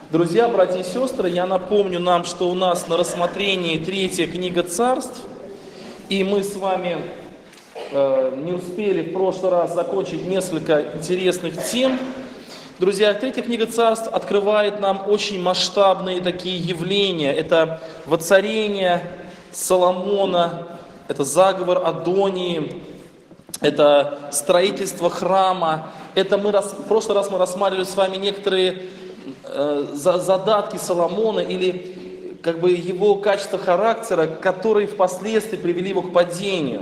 Друзья, братья и сестры, я напомню нам, что у нас на рассмотрении третья книга Царств, и мы с вами не успели в прошлый раз закончить несколько интересных тем. Друзья, третья книга Царств открывает нам очень масштабные такие явления. Это воцарение Соломона, это заговор Адонии, это строительство храма. Это в прошлый раз мы рассматривали с вами некоторые задатки Соломона или как бы его качества характера, которые впоследствии привели его к падению.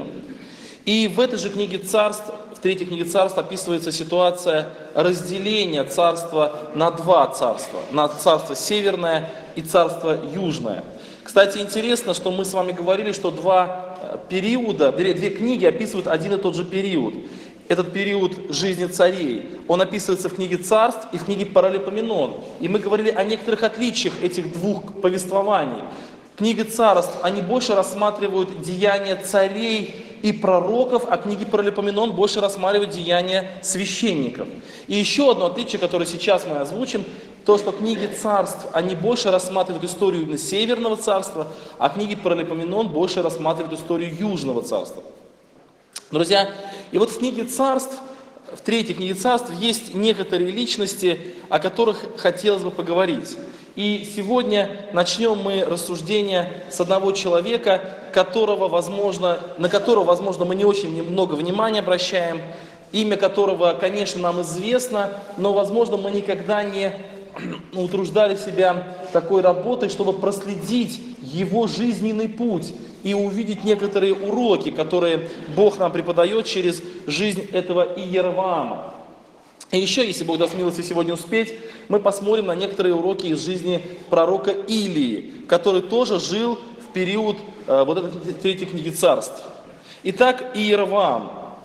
И в этой же книге Царств, в третьей книге Царств описывается ситуация разделения царства на два царства. На царство северное и царство южное. Кстати, интересно, что мы с вами говорили, что два периода, две книги описывают один и тот же период. Этот период жизни царей, он описывается в книге Царств и в книге Паралипоменон. И мы говорили о некоторых отличиях этих двух повествований. В книге Царств они больше рассматривают деяния царей и пророков, а книги Паралипоменон больше рассматривают деяния священников. И еще одно отличие, которое сейчас мы озвучим, то, что книги Царств, они больше рассматривают историю именно Северного царства, а книги Паралипоменон больше рассматривают историю Южного царства. Друзья, и вот в книге Царств, в третьей книге Царств есть некоторые личности, о которых хотелось бы поговорить. И сегодня начнем мы рассуждение с одного человека, на которого, возможно, мы не очень много внимания обращаем, имя которого, конечно, нам известно, но, возможно, мы никогда не утруждали себя такой работой, чтобы проследить его жизненный путь и увидеть некоторые уроки, которые Бог нам преподает через жизнь этого Иеровоама. И еще, если Бог даст милости сегодня успеть, мы посмотрим на некоторые уроки из жизни пророка Илии, который тоже жил в период вот этой третьей книги Царств. Итак, Иеровоам.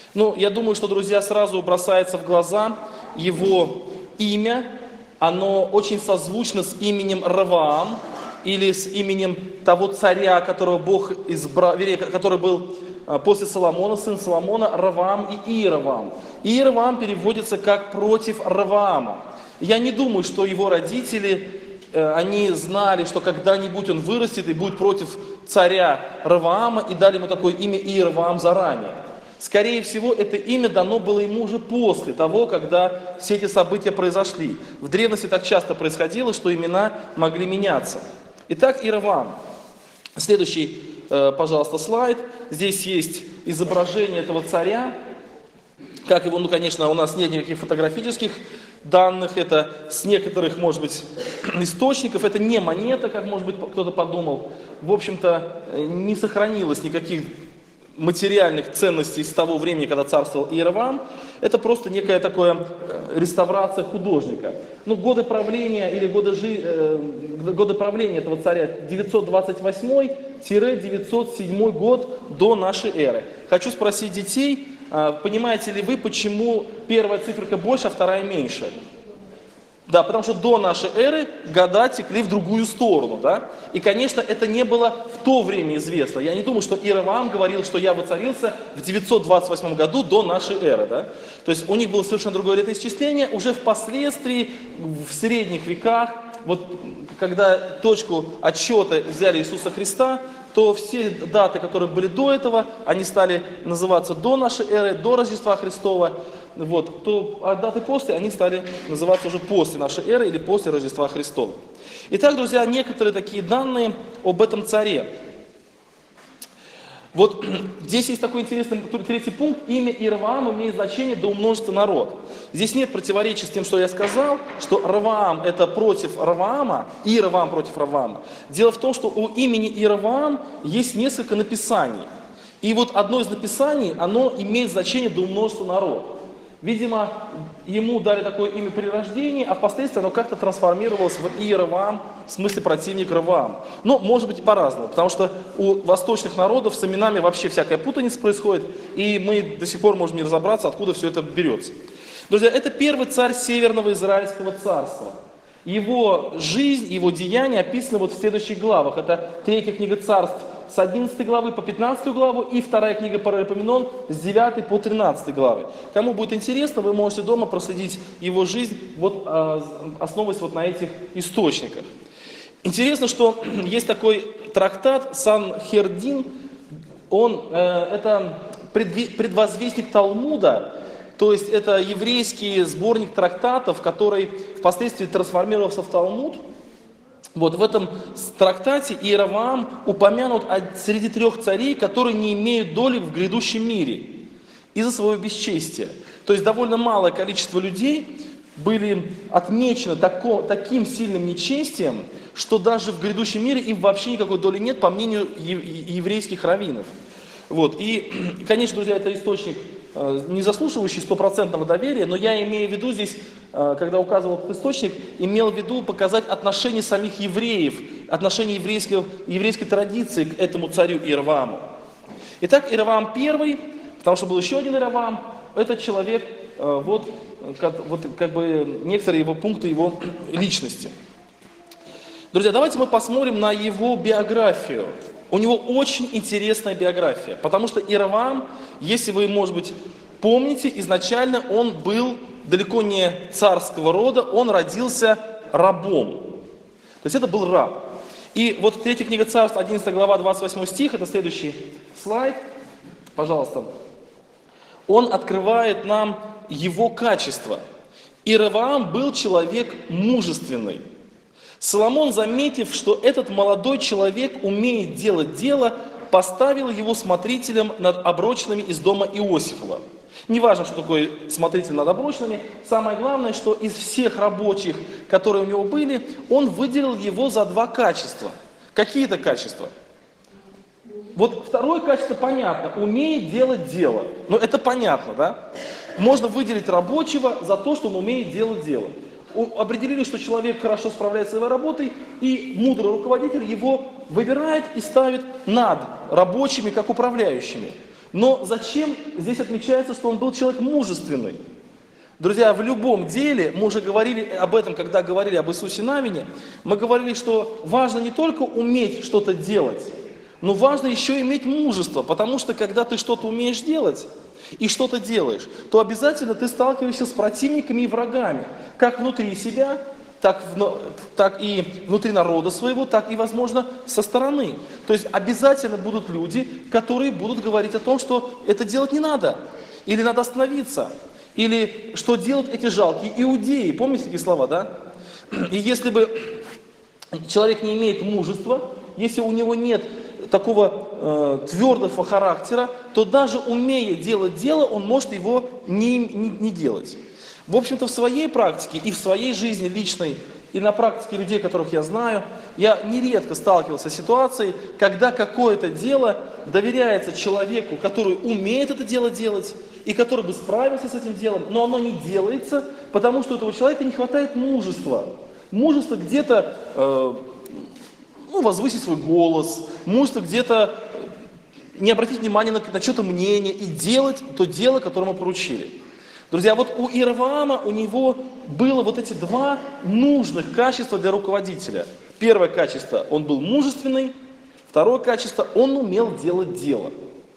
Я думаю, что, друзья, сразу бросается в глаза его имя. Оно очень созвучно с именем Раваам, или с именем того царя, которого Бог избрал, который был после Соломона, сын Соломона, Раваам и Иеровоам. Иеровоам переводится как «против Раваама». Я не думаю, что его родители, они знали, что когда-нибудь он вырастет и будет против царя Раваама, и дали ему такое имя Иеровоам заранее. Скорее всего, это имя дано было ему уже после того, когда все эти события произошли. В древности так часто происходило, что имена могли меняться. Итак, Иеровоам. Следующий, пожалуйста, слайд. Здесь есть изображение этого царя. Как его, конечно, у нас нет никаких фотографических данных. Это с некоторых, может быть, источников. Это не монета, как, может быть, кто-то подумал. В общем-то, не сохранилось никаких материальных ценностей с того времени, когда царствовал Иеровоам. Это просто некая такая реставрация художника. Годы правления или годы правления этого царя 928-907 год до нашей эры. Хочу спросить детей, понимаете ли вы, почему первая циферка больше, а вторая меньше? Да, потому что до нашей эры года текли в другую сторону, да? И, конечно, это не было в то время известно. Я не думаю, что Иеровоам говорил, что я воцарился в 928 году до нашей эры, да? То есть у них было совершенно другое летоисчисление. Уже впоследствии, в средних веках, вот когда точку отсчета взяли Иисуса Христа, то все даты, которые были до этого, они стали называться до нашей эры, до Рождества Христова. А даты после, они стали называться уже после нашей эры или после Рождества Христова. Итак, друзья, некоторые такие данные об этом царе. Здесь есть такой интересный третий пункт. Имя Иеровоам имеет значение «да умножится народ». Здесь нет противоречия с тем, что я сказал, что Раваам это против Раваама, Иеровоам против Раваама. Дело в том, что у имени Иеровоам есть несколько написаний. И одно из написаний, оно имеет значение «да умножится народ». Видимо, ему дали такое имя при рождении, а впоследствии оно как-то трансформировалось в Иеровоам, в смысле противник Раваама. Может быть и по-разному, потому что у восточных народов с именами вообще всякая путаница происходит, и мы до сих пор можем не разобраться, откуда все это берется. Друзья, это первый царь Северного Израильского царства. Его жизнь, его деяния описаны в следующих главах. Это третья книга Царств с 11 главы по 15 главу и вторая книга Паралипоменон с 9 по 13 главы. Кому будет интересно, вы можете дома проследить его жизнь, вот, основываясь вот на этих источниках. Интересно, что есть такой трактат Санхердин, это предвозвестник Талмуда, то есть это еврейский сборник трактатов, который впоследствии трансформировался в Талмуд. Вот в этом трактате Иеровоам упомянут среди 3 царей, которые не имеют доли в грядущем мире из-за своего бесчестия. То есть довольно малое количество людей были отмечены таким сильным нечестием, что даже в грядущем мире им вообще никакой доли нет, по мнению еврейских раввинов. Вот. И, конечно, друзья, это источник, не заслуживающий стопроцентного доверия, но я имею в виду здесь, когда указывал этот источник, имел в виду показать отношение самих евреев, отношение еврейской традиции к этому царю Иеровоаму. Итак, Иеровоам I, потому что был еще один Иеровоам, этот человек, вот как бы некоторые его пункты его личности. Друзья, давайте мы посмотрим на его биографию. У него очень интересная биография, потому что Иеровоам, если вы, может быть, помните, изначально он был далеко не царского рода, он родился рабом. То есть это был раб. И вот 3 книга Царств, 11 глава, 28 стих, это следующий слайд, пожалуйста. Он открывает нам его качество. Иеровоам был человек мужественный. Соломон, заметив, что этот молодой человек умеет делать дело, поставил его смотрителем над оброчными из дома Иосифова. Неважно, что такое смотритель над оброчными, самое главное, что из всех рабочих, которые у него были, он выделил его за 2 качества. Какие это качества? Вот второе качество понятно, умеет делать дело. Но это понятно, да? Можно выделить рабочего за то, что он умеет делать дело. Определили, что человек хорошо справляется с своей работой, и мудрый руководитель его выбирает и ставит над рабочими, как управляющими. Но зачем здесь отмечается, что он был человек мужественный? Друзья, в любом деле, мы уже говорили об этом, когда говорили об Иисусе Навине, мы говорили, что важно не только уметь что-то делать, но важно еще иметь мужество, потому что когда ты что-то умеешь делать, и что-то делаешь, то обязательно ты сталкиваешься с противниками и врагами, как внутри себя, так и внутри народа своего, так и, возможно, со стороны. То есть обязательно будут люди, которые будут говорить о том, что это делать не надо, или надо остановиться, или что делают эти жалкие иудеи. Помните такие слова, да? И если бы человек не имеет мужества, если у него нет такого твердого характера, то даже умея делать дело, он может его не делать. В общем-то, в своей практике и в своей жизни личной, и на практике людей, которых я знаю, я нередко сталкивался с ситуацией, когда какое-то дело доверяется человеку, который умеет это дело делать, и который бы справился с этим делом, но оно не делается, потому что у этого человека не хватает мужества. Мужество где-то возвысить свой голос, мужество где-то не обратить внимание на что-то мнение и делать то дело, которое мы поручили. Друзья, вот у Иеровоама, у него было вот эти 2 нужных качества для руководителя. Первое качество, он был мужественный. Второе качество, он умел делать дело.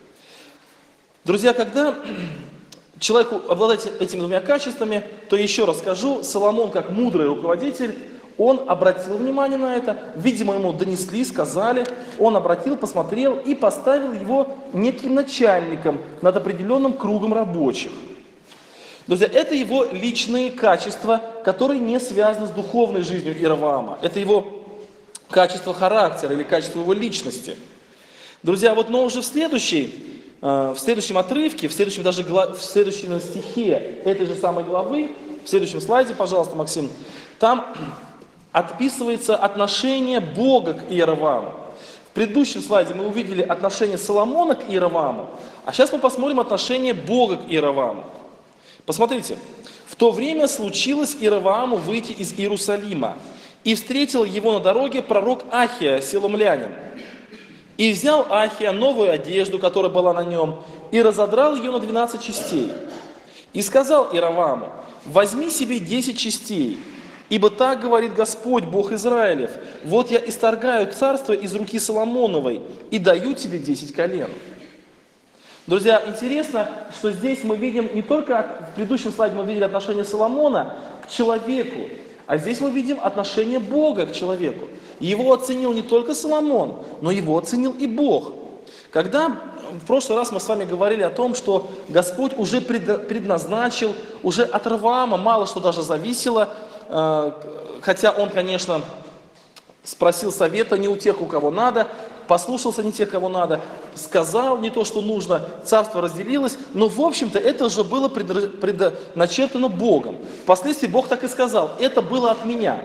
Друзья, когда человек обладает этими 2 качествами, то еще раз скажу, Соломон, как мудрый руководитель, он обратил внимание на это, видимо, ему донесли, сказали, он обратил, посмотрел и поставил его неким начальником над определенным кругом рабочих. Друзья, это его личные качества, которые не связаны с духовной жизнью Иеровоама. Это его качество характера или качество его личности. Друзья, вот но уже в следующем отрывке, в следующем стихе этой же самой главы, в следующем слайде, пожалуйста, Максим, там описывается отношение Бога к Иеровоаму. В предыдущем слайде мы увидели отношение Соломона к Иеровоаму, а сейчас мы посмотрим отношение Бога к Иеровоаму. Посмотрите, в то время случилось Иеровоаму выйти из Иерусалима, и встретил его на дороге пророк Ахия, силомлянин. И взял Ахия новую одежду, которая была на нем, и разодрал ее на 12 частей. И сказал Иеровоаму: возьми себе 10 частей, Ибо так говорит Господь, Бог Израилев, вот я исторгаю царство из руки Соломоновой и даю тебе 10 колен. Друзья, интересно, что здесь мы видим не только, в предыдущем слайде мы видели отношение Соломона к человеку, а здесь мы видим отношение Бога к человеку. Его оценил не только Соломон, но его оценил и Бог. Когда в прошлый раз мы с вами говорили о том, что Господь уже предназначил, уже от Ровоама мало что даже зависело, хотя он, конечно, спросил совета не у тех, у кого надо, послушался не тех, кого надо, сказал не то, что нужно, царство разделилось, но в общем-то это уже было предначертано Богом. Впоследствии Бог так и сказал, это было от меня.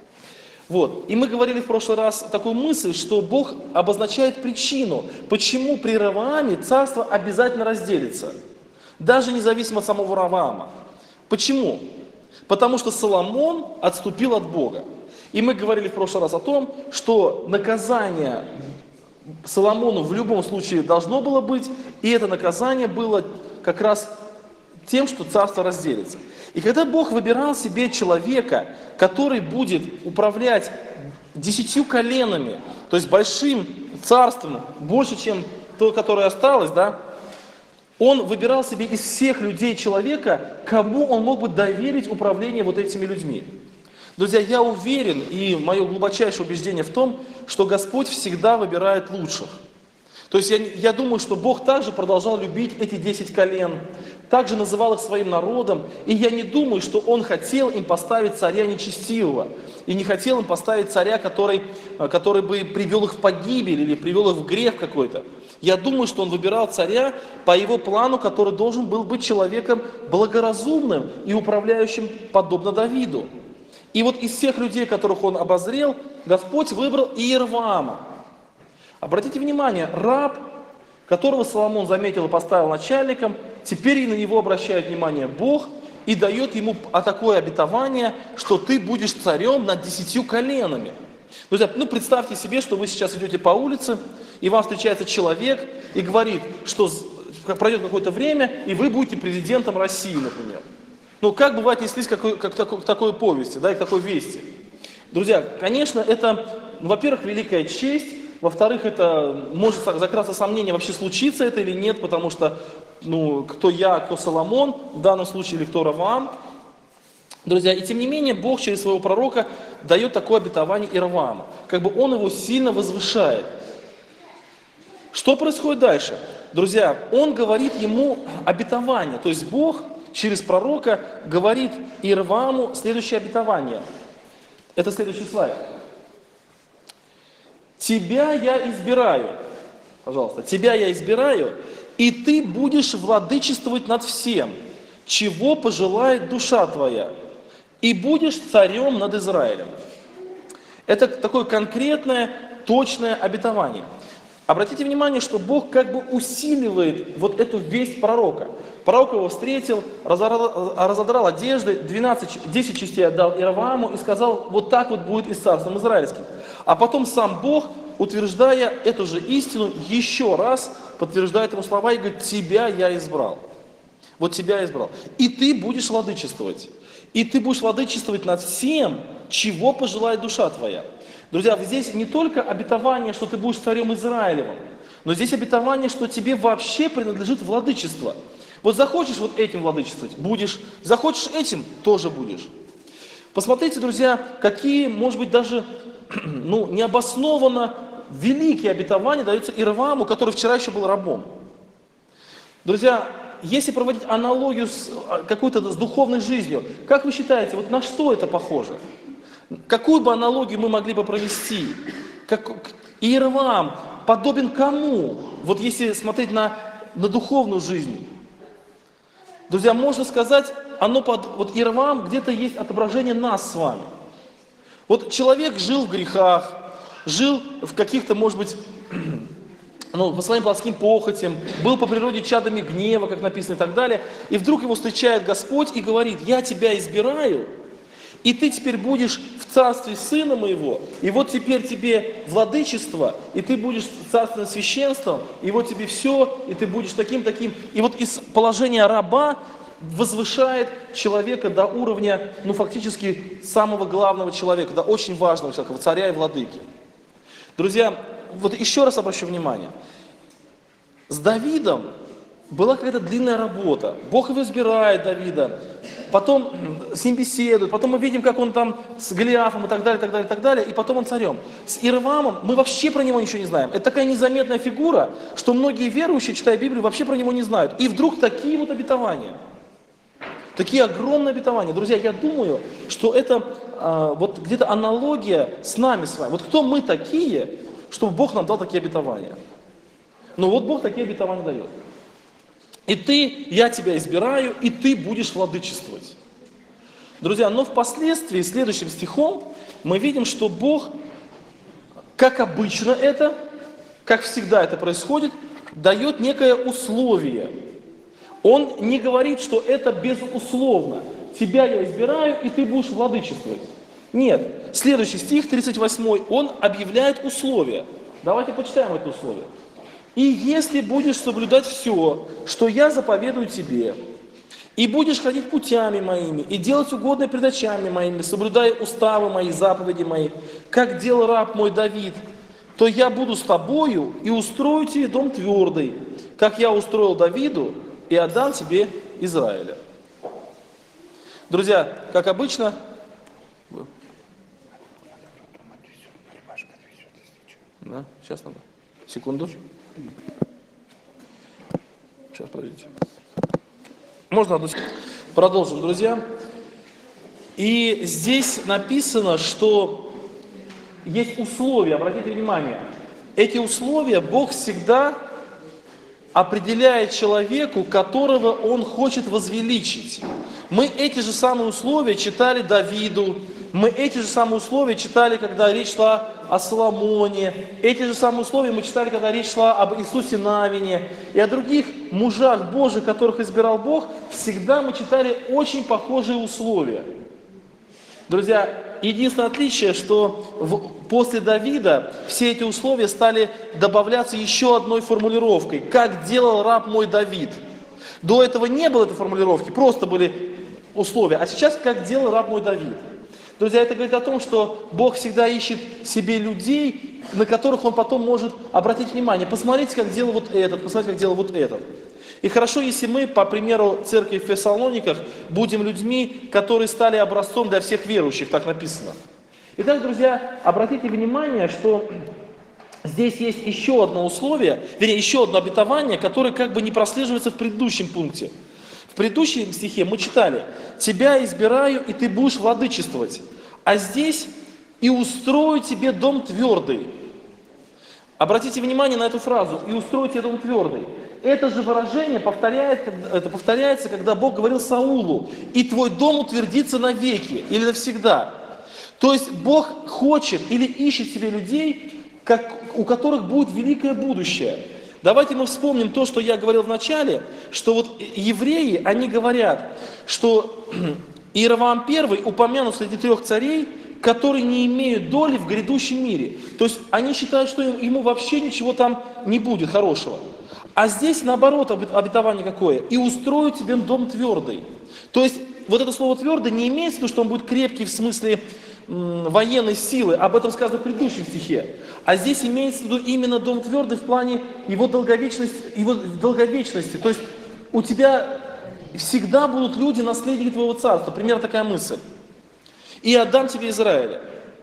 Вот. И мы говорили в прошлый раз такую мысль, что Бог обозначает причину, почему при Ровоаме царство обязательно разделится, даже независимо от самого Ровоама. Почему? Потому что Соломон отступил от Бога. И мы говорили в прошлый раз о том, что наказание Соломону в любом случае должно было быть, и это наказание было как раз тем, что царство разделится. И когда Бог выбирал себе человека, который будет управлять 10 коленами, то есть большим царством, больше, чем то, которое осталось, да, Он выбирал себе из всех людей человека, кому Он мог бы доверить управление вот этими людьми. Друзья, я уверен, и мое глубочайшее убеждение в том, что Господь всегда выбирает лучших. То есть я думаю, что Бог также продолжал любить эти 10 колен, также называл их своим народом, и я не думаю, что Он хотел им поставить царя нечестивого, и не хотел им поставить царя, который бы привел их в погибель или привел их в грех какой-то. Я думаю, что Он выбирал царя по его плану, который должен был быть человеком благоразумным и управляющим подобно Давиду. И вот из всех людей, которых Он обозрел, Господь выбрал Иерваама. Обратите внимание, раб, которого Соломон заметил и поставил начальником, теперь и на него обращает внимание Бог и дает ему такое обетование, что ты будешь царем над 10 коленами. Друзья, представьте себе, что вы сейчас идете по улице, и вам встречается человек и говорит, что пройдет какое-то время, и вы будете президентом России, например. Как бы вы отнеслись к такой повести, да, и к такой вести? Друзья, конечно, это, во-первых, великая честь, во-вторых, это может закраться сомнение, вообще случится это или нет, потому что, кто я, кто Соломон, в данном случае, или кто Ровоам. Друзья, и тем не менее, Бог через своего пророка дает такое обетование Иервааму. Как бы Он его сильно возвышает. Что происходит дальше? Друзья, Он говорит ему обетование, то есть Бог через пророка говорит Иервааму следующее обетование. Это следующий слайд. Тебя я избираю, пожалуйста, тебя я избираю, и ты будешь владычествовать над всем, чего пожелает душа твоя, и будешь царем над Израилем. Это такое конкретное, точное обетование. Обратите внимание, что Бог как бы усиливает вот эту весть пророка. Пророк его встретил, разодрал одежды, 10 частей отдал Иервааму и сказал, вот так вот будет и с царством израильским. А потом сам Бог, утверждая эту же истину, еще раз подтверждает ему слова и говорит, тебя я избрал. Вот тебя я избрал. И ты будешь владычествовать. И ты будешь владычествовать над всем, чего пожелает душа твоя. Друзья, здесь не только обетование, что ты будешь царем Израилевым, но здесь обетование, что тебе вообще принадлежит владычество. Вот захочешь вот этим владычествовать, будешь. Захочешь этим, тоже будешь. Посмотрите, друзья, какие, может быть, даже необоснованно великие обетования даются Иервааму, который вчера еще был рабом. Друзья, если проводить аналогию с духовной жизнью, как вы считаете, вот на что это похоже? Какую бы аналогию мы могли бы провести? Иерваам подобен кому? Вот если смотреть на духовную жизнь. Друзья, можно сказать, вот Иерваам где-то есть отображение нас с вами. Вот человек жил в грехах, жил в каких-то, может быть, по своим плотским похотям, был по природе чадами гнева, как написано и так далее, и вдруг его встречает Господь и говорит, я тебя избираю, и ты теперь будешь в царстве Сына Моего, и вот теперь тебе владычество, и ты будешь царственным священством, и вот тебе все, и ты будешь таким. И вот из положения раба возвышает человека до уровня, ну фактически самого главного человека, до очень важного человека, царя и владыки. Друзья, вот еще раз обращу внимание, с Давидом была какая-то длинная работа. Бог его избирает, Давида, потом с ним беседует, потом мы видим, как он там с Голиафом и так далее, так далее, так далее, и потом он царем. С Иеровоамом мы вообще про него ничего не знаем. Это такая незаметная фигура, что многие верующие, читая Библию, вообще про него не знают. И вдруг такие вот обетования. Такие огромные обетования. Друзья, я думаю, что это вот где-то аналогия с нами с вами. Вот кто мы такие, чтобы Бог нам дал такие обетования? Ну вот Бог такие обетования дает. И ты, я тебя избираю, и ты будешь владычествовать. Друзья, но впоследствии, следующим стихом, мы видим, что Бог, как обычно это, как всегда это происходит, дает некое условие. Он не говорит, что это безусловно. Тебя я избираю, и ты будешь владычествовать. Нет. Следующий стих, 38, он объявляет условия. Давайте почитаем это условие. «И если будешь соблюдать все, что я заповедую тебе, и будешь ходить путями моими, и делать угодное пред очами моими, соблюдая уставы мои, заповеди мои, как делал раб мой Давид, то я буду с тобою и устрою тебе дом твердый, как я устроил Давиду, и отдам тебе Израиля». Друзья, как обычно, да, сейчас надо, секунду. Сейчас, подождите. Можно одну секунду? Продолжим, друзья. И здесь написано, что есть условия, обратите внимание. Эти условия Бог всегда определяет человеку, которого Он хочет возвеличить. Мы эти же самые условия читали Давиду, мы эти же самые условия читали, когда речь шла о Соломоне, эти же самые условия мы читали, когда речь шла об Иисусе Навине и о других мужах Божьих, которых избирал Бог, всегда мы читали очень похожие условия. Друзья, единственное отличие, что после Давида все эти условия стали добавляться еще одной формулировкой, как делал раб мой Давид. До этого не было этой формулировки, просто были условия, а сейчас как делал раб мой Давид. Друзья, это говорит о том, что Бог всегда ищет себе людей, на которых Он потом может обратить внимание. Посмотрите, как делал вот этот, посмотрите, как делал вот этот. И хорошо, если мы, по примеру церкви в Фессалониках, будем людьми, которые стали образцом для всех верующих, так написано. Итак, друзья, обратите внимание, что здесь есть еще одно условие, вернее, еще одно обетование, которое как бы не прослеживается в предыдущем пункте. В предыдущем стихе мы читали: «Тебя избираю, и ты будешь владычествовать». А здесь: «И устрою тебе дом твердый». Обратите внимание на эту фразу: «И устрою тебе дом твердый». Это же выражение повторяется, когда Бог говорил Саулу: «И твой дом утвердится навеки» или навсегда. То есть Бог хочет или ищет себе людей, у которых будет великое будущее. Давайте мы вспомним то, что я говорил в начале, что вот евреи, они говорят, что Иеровоам I упомянут среди 3 царей, которые не имеют доли в грядущем мире. То есть они считают, что ему вообще ничего там не будет хорошего. А здесь наоборот обетование какое? «И устрою тебе дом твердый». То есть вот это слово «твердый» не имеется в виду, что он будет крепкий в смысле военной силы, об этом сказано в предыдущем стихе. А здесь имеется в виду именно дом твердый в плане его долговечности. То есть у тебя всегда будут люди, наследники твоего царства. Примерно такая мысль. «И отдам тебе Израиля».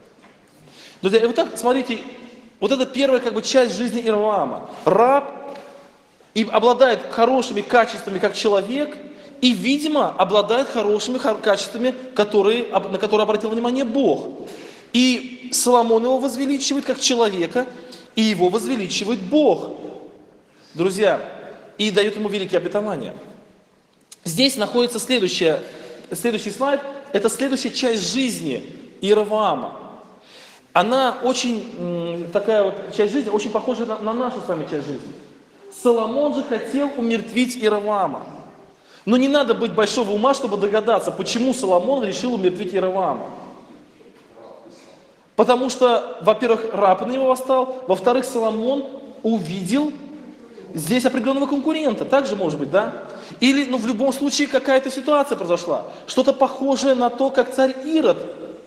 Друзья, и вот так, смотрите, вот это первая как бы часть жизни Иеровоама. Раб и обладает хорошими качествами как человек, и, видимо, обладает хорошими качествами, на которые обратил внимание Бог. И Соломон его возвеличивает как человека, и его возвеличивает Бог. Друзья, и дает ему великие обетования. Здесь находится следующий слайд, это следующая часть жизни Иеровоама. Она очень, такая вот часть жизни, очень похожа на нашу с вами часть жизни. Соломон же хотел умертвить Иеровоама. Но не надо быть большого ума, чтобы догадаться, почему Соломон решил умертвить Иеровоама. Потому что, во-первых, раб на него восстал, во-вторых, Соломон увидел здесь определенного конкурента, так же может быть, да? Или, ну, в любом случае какая-то ситуация произошла, что-то похожее на то, как царь Ирод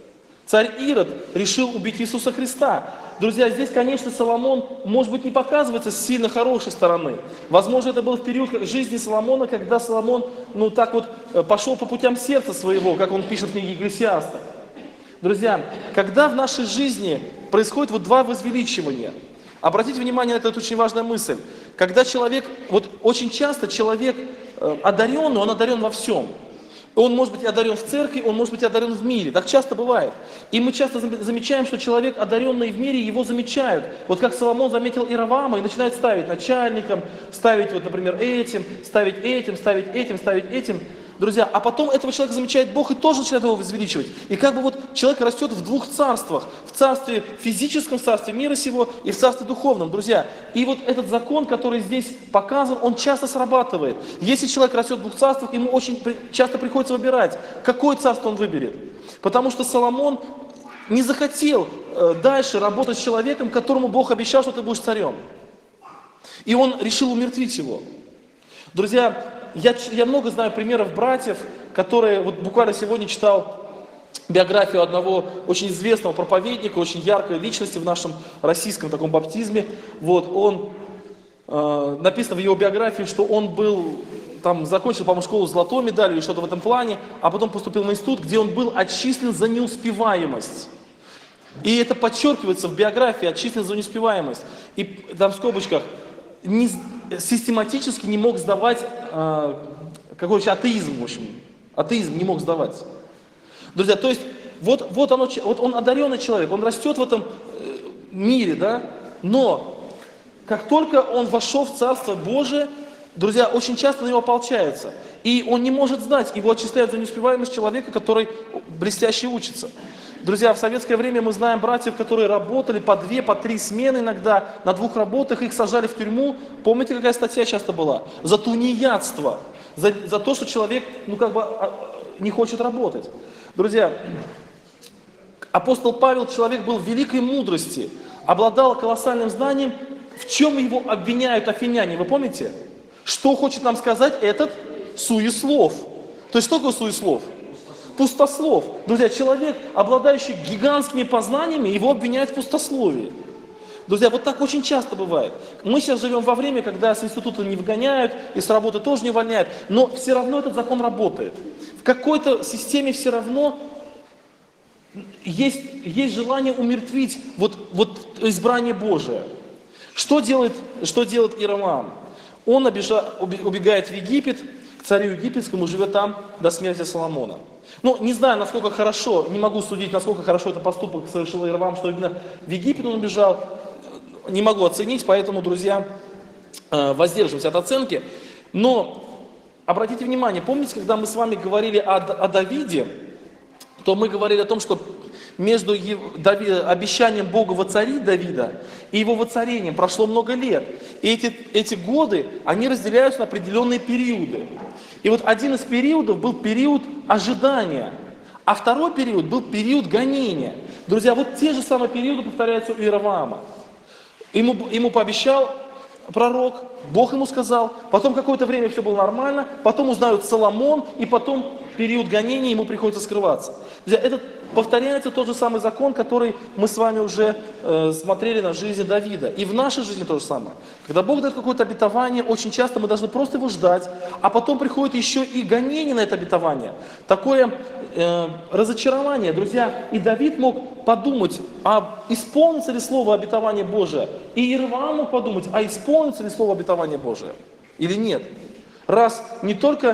решил убить Иисуса Христа. Друзья, здесь, конечно, Соломон, может быть, не показывается с сильно хорошей стороны. Возможно, это был в период жизни Соломона, когда Соломон, ну, так вот, пошел по путям сердца своего, как он пишет в книге Екклесиаста. Друзья, когда в нашей жизни происходит вот два возвеличивания, обратите внимание на эту очень важную мысль. Когда человек, вот очень часто человек одаренный, он одарен во всем. Он может быть одарен в церкви, он может быть одарен в мире. Так часто бывает. И мы часто замечаем, что человек, одаренный в мире, его замечают. Вот как Соломон заметил Ировама и начинает ставить начальником, ставить, вот, например, этим, ставить этим, ставить этим, ставить этим. Друзья, а потом этого человека замечает Бог и тоже начинает его возвеличивать. И как бы вот человек растет в двух царствах. В царстве физическом, в царстве мира сего и в царстве духовном, друзья. И вот этот закон, который здесь показан, он часто срабатывает. Если человек растет в двух царствах, ему очень часто приходится выбирать, какое царство он выберет. Потому что Соломон не захотел дальше работать с человеком, которому Бог обещал, что ты будешь царем. И он решил умертвить его. Друзья, я много знаю примеров братьев, которые, вот буквально сегодня читал биографию одного очень известного проповедника, очень яркой личности в нашем российском таком баптизме. Вот, он, написано в его биографии, что он был, там, закончил, по-моему, школу с золотой медалью или что-то в этом плане, а потом поступил в институт, где он был отчислен за неуспеваемость. И это подчеркивается в биографии, отчислен за неуспеваемость. И там в скобочках, систематически не мог сдавать какой-то атеизм, в общем. Атеизм не мог сдавать. Друзья, то есть вот он одаренный человек, он растет в этом мире, да, но как только он вошел в Царство Божие, друзья, очень часто на него ополчаются. И он не может сдать, его отчисляют за неуспеваемость человека, который блестяще учится. Друзья, в советское время мы знаем братьев, которые работали по 2, по 3 смены иногда, на 2 работах, их сажали в тюрьму. Помните, какая статья часто была? За тунеядство, за то, что человек, ну, как бы, не хочет работать. Друзья, апостол Павел, человек был великой мудрости, обладал колоссальным знанием, в чем его обвиняют афиняне, вы помните? Что хочет нам сказать этот суеслов? То есть, что такое суеслов? Пустослов. Друзья, человек, обладающий гигантскими познаниями, его обвиняют в пустословии. Друзья, вот так очень часто бывает. Мы сейчас живем во время, когда с института не выгоняют, и с работы тоже не увольняют, но все равно этот закон работает. В какой-то системе все равно есть желание умертвить вот избрание Божие. Что делает Иеромоам? Он убегает в Египет, к царю египетскому, живет там до смерти Соломона. Ну, не знаю, насколько хорошо, не могу судить, насколько хорошо это поступок совершил Иеромоам, что именно в Египет он убежал, не могу оценить, поэтому, друзья, воздерживаемся от оценки. Но обратите внимание, помните, когда мы с вами говорили о Давиде, то мы говорили о том, что между обещанием Бога воцарить Давида и его воцарением прошло много лет. И эти годы, они разделяются на определенные периоды. И вот один из периодов был период ожидания, а второй период был период гонения. Друзья, вот те же самые периоды повторяются у Иеровоама. Ему пообещал пророк, Бог ему сказал, потом какое-то время все было нормально, потом узнают Соломон, и потом период гонения, ему приходится скрываться. Друзья, это повторяется тот же самый закон, который мы с вами уже смотрели на жизни Давида. И в нашей жизни то же самое. Когда Бог дает какое-то обетование, очень часто мы должны просто его ждать, а потом приходит еще и гонение на это обетование. Такое разочарование, друзья. И Давид мог подумать, а исполнится ли слово обетования Божие? И Иеровоам мог подумать, а исполнится ли слово обетования Божие? Или нет? Раз не только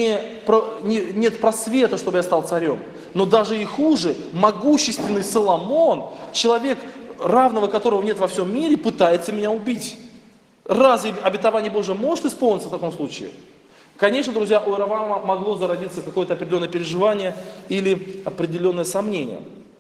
нет просвета, чтобы я стал царем, но даже и хуже, могущественный Соломон, человек, равного которого нет во всем мире, пытается меня убить. Разве обетование Божие может исполниться в таком случае? Конечно, друзья, у Иеровоама могло зародиться какое-то определенное переживание или определенное сомнение.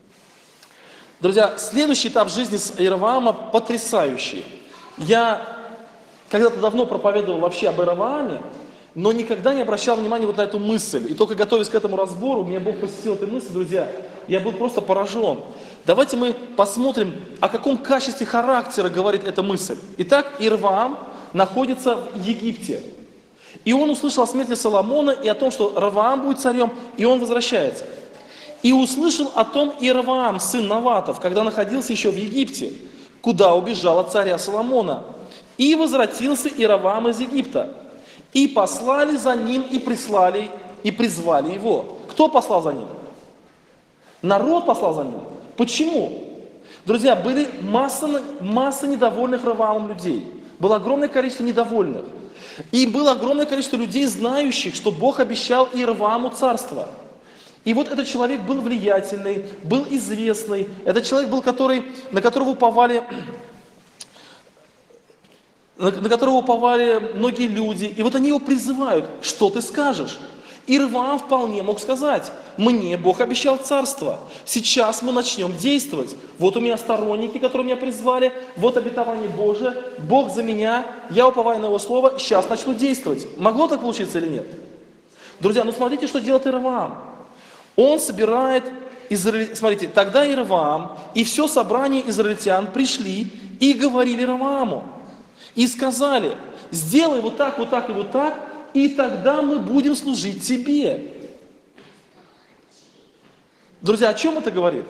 Друзья, следующий этап жизни Иеровоама потрясающий. Я когда-то давно проповедовал вообще об Иеровоаме, но никогда не обращал внимания вот на эту мысль. И только готовясь к этому разбору, меня Бог посетил этой мыслью, друзья, я был просто поражен. Давайте мы посмотрим, о каком качестве характера говорит эта мысль. Итак, Иеровоам находится в Египте. И он услышал о смерти Соломона и о том, что Раваам будет царем, и он возвращается. И услышал о том и Раваам, сын Наватов, когда находился еще в Египте, куда убежал от царя Соломона. И возвратился и Раваам из Египта. И послали за ним, и прислали, и призвали его. Кто послал за ним? Народ послал за ним. Почему? Друзья, были масса недовольных Раваамом людей. Было огромное количество недовольных. И было огромное количество людей, знающих, что Бог обещал Иеравааму царство. И вот этот человек был влиятельный, был известный. Этот человек был, на которого уповали многие люди. И вот они его призывают: что ты скажешь? Иераваам вполне мог сказать: мне Бог обещал царство, сейчас мы начнем действовать. Вот у меня сторонники, которые меня призвали, вот обетование Божие, Бог за меня, я уповаю на Его Слово, сейчас начну действовать. Могло так получиться или нет? Друзья, ну смотрите, что делает Иераваам. Он собирает, смотрите, тогда Иераваам и все собрание израильтян пришли и говорили Равааму, и сказали: сделай вот так, вот так и вот так, и тогда мы будем служить тебе. Друзья, о чем это говорит?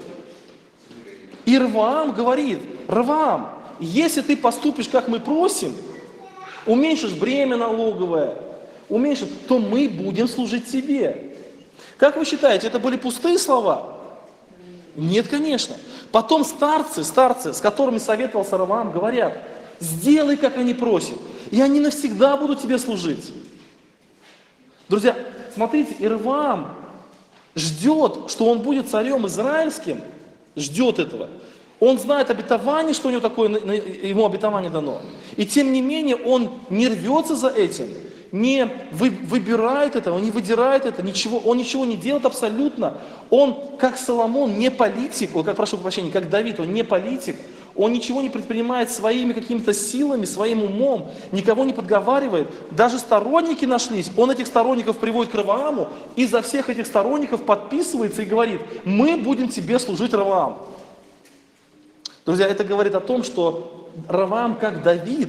Иераваам говорит: Раваам, если ты поступишь, как мы просим, уменьшишь бремя налоговое, то мы будем служить тебе. Как вы считаете, это были пустые слова? Нет, конечно. Потом старцы, с которыми советовался Раваам, говорят: сделай, как они просят, и они навсегда будут тебе служить. Друзья, смотрите, Иераваам ждет, что он будет царем израильским, ждет этого. Он знает обетование, что у него такое, ему обетование дано. И тем не менее он не рвется за этим, не выбирает этого, не выдирает это, он ничего не делает абсолютно. Он, как Соломон, не политик, как Давид, он не политик, он ничего не предпринимает своими какими-то силами, своим умом, никого не подговаривает. Даже сторонники нашлись, он этих сторонников приводит к Равааму, и за всех этих сторонников подписывается и говорит: мы будем тебе служить, Раваам. Друзья, это говорит о том, что Раваам, как Давид,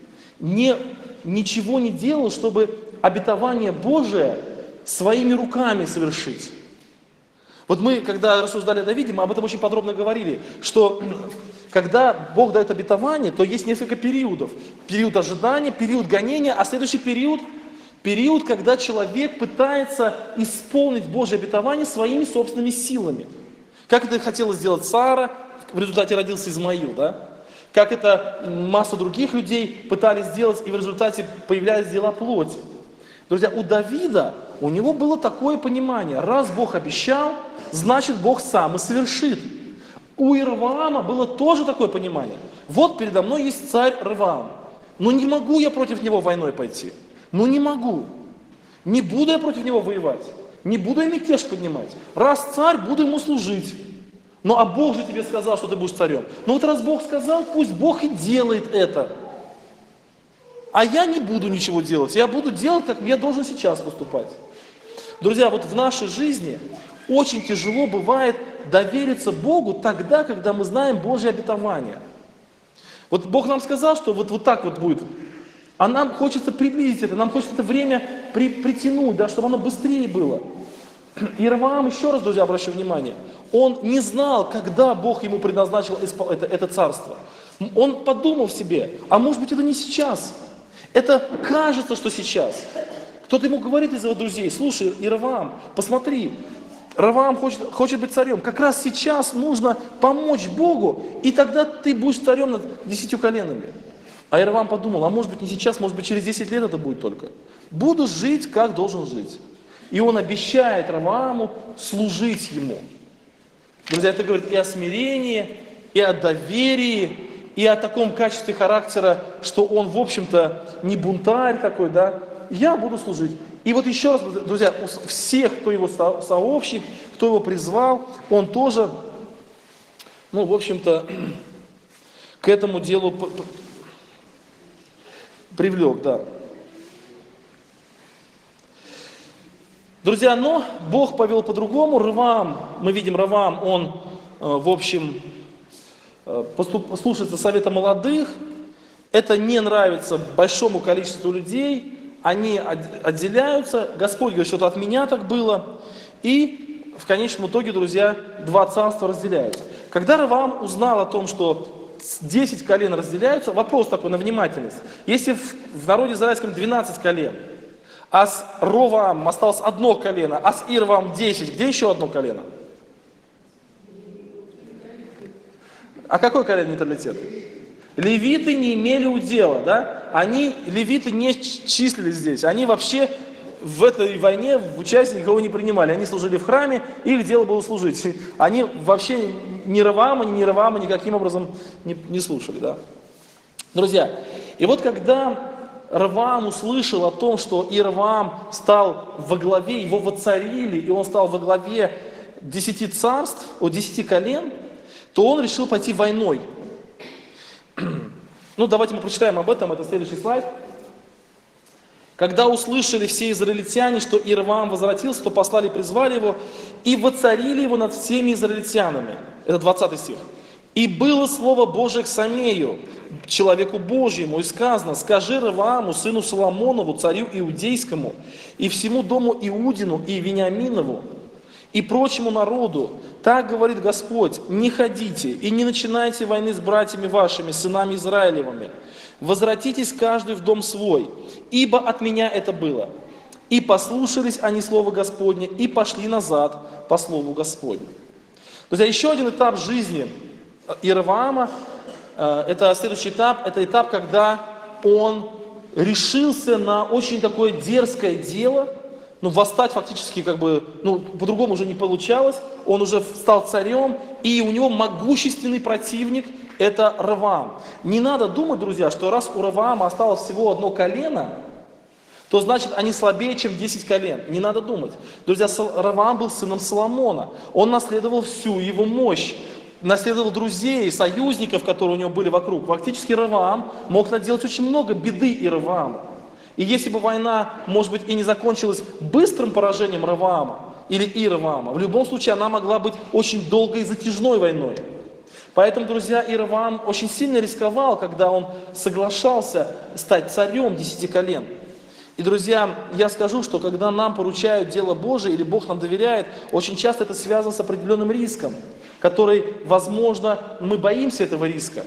ничего не делал, чтобы обетование Божие своими руками совершить. Вот мы, когда рассуждали о Давиде, мы об этом очень подробно говорили, что когда Бог дает обетование, то есть несколько периодов. Период ожидания, период гонения, а следующий период, когда человек пытается исполнить Божье обетование своими собственными силами. Как это хотела сделать Сара, в результате родился Измаил, да? Как это масса других людей пытались сделать, и в результате появлялись дела плоти. Друзья, у Давида, у него было такое понимание: раз Бог обещал, значит Бог сам и совершит. У Иераваама было тоже такое понимание. Вот передо мной есть царь Раваам, но не могу я против него войной пойти. Ну не могу. Не буду я против него воевать. Не буду я мятеж поднимать. Раз царь, буду ему служить. Ну а Бог же тебе сказал, что ты будешь царем. Ну вот раз Бог сказал, пусть Бог и делает это. А я не буду ничего делать. Я буду делать, как я должен сейчас поступать. Друзья, вот в нашей жизни очень тяжело бывает довериться Богу тогда, когда мы знаем Божье обетование. Вот Бог нам сказал, что вот так вот будет. А нам хочется приблизить это, нам хочется это время притянуть, да, чтобы оно быстрее было. Иераваам, еще раз, друзья, обращу внимание, он не знал, когда Бог ему предназначил это царство. Он подумал в себе: а может быть это не сейчас. Это кажется, что сейчас. Кто-то ему говорит из его друзей: слушай, Иераваам, посмотри, Раваам хочет быть царем. Как раз сейчас нужно помочь Богу, и тогда ты будешь царем над 10 коленами. А Иераваам подумал: а может быть не сейчас, может быть через 10 лет это будет только. Буду жить, как должен жить. И он обещает Равааму служить ему. Друзья, это говорит и о смирении, и о доверии, и о таком качестве характера, что он, в общем-то, не бунтарь такой, да. Я буду служить. И вот еще раз, друзья, у всех, кто его сообщник, кто его призвал, он тоже, в общем-то, к этому делу привлек, да. Друзья, но Бог повел по-другому. Раваам, мы видим, Раваам, он, в общем, послушается совета молодых, Это не нравится большому количеству людей, они отделяются, Господь говорит, что-то от меня так было, и в конечном итоге, друзья, два царства разделяются. Когда Ровоам узнал о том, что 10 колен разделяются, вопрос такой на внимательность. Если в народе израильском 12 колен, а с Ровоамом осталось одно колено, а с Ировоамом 10, где еще одно колено? А какой колено нейтралитет? Левиты не имели удела, да? Левиты не числились здесь, они вообще в этой войне в участие никого не принимали. Они служили в храме, их дело было служить. Они вообще ни Ровоама никаким образом не слушали, да? Друзья, и вот когда Ровоам услышал о том, что Ировоам стал во главе, его воцарили, и он стал во главе 10 царств, 10 колен, то он решил пойти войной. Ну, давайте мы прочитаем об этом, это следующий слайд. Когда услышали все израильтяне, что Ировоам возвратился, то послали, призвали его и воцарили его над всеми израильтянами. Это 20 стих. «И было слово Божие к Самею, человеку Божьему, и сказано, скажи Ровоаму, сыну Соломонову, царю Иудейскому, и всему дому Иудину и Вениаминову, и прочему народу, так говорит Господь, не ходите и не начинайте войны с братьями вашими, сынами Израилевыми. Возвратитесь каждый в дом свой, ибо от меня это было. И послушались они слова Господне, и пошли назад по слову Господню». Друзья, еще один этап жизни Ировоама, это следующий этап, это этап, когда он решился на очень такое дерзкое дело, восстать фактически по-другому уже не получалось, он уже стал царем, и у него могущественный противник – это Ровоам. Не надо думать, друзья, что раз у Ровоама осталось всего одно колено, то значит они слабее, чем 10 колен. Не надо думать. Друзья, Ровоам был сыном Соломона, он наследовал всю его мощь, наследовал друзей, союзников, которые у него были вокруг. Фактически Ровоам мог наделать очень много беды Ировоаму. И если бы война, может быть, и не закончилась быстрым поражением Ровоама или Ировоама, в любом случае она могла быть очень долгой и затяжной войной. Поэтому, друзья, Ировоам очень сильно рисковал, когда он соглашался стать царем 10 колен. И, друзья, я скажу, что когда нам поручают дело Божие или Бог нам доверяет, очень часто это связано с определенным риском, который, возможно, мы боимся этого риска.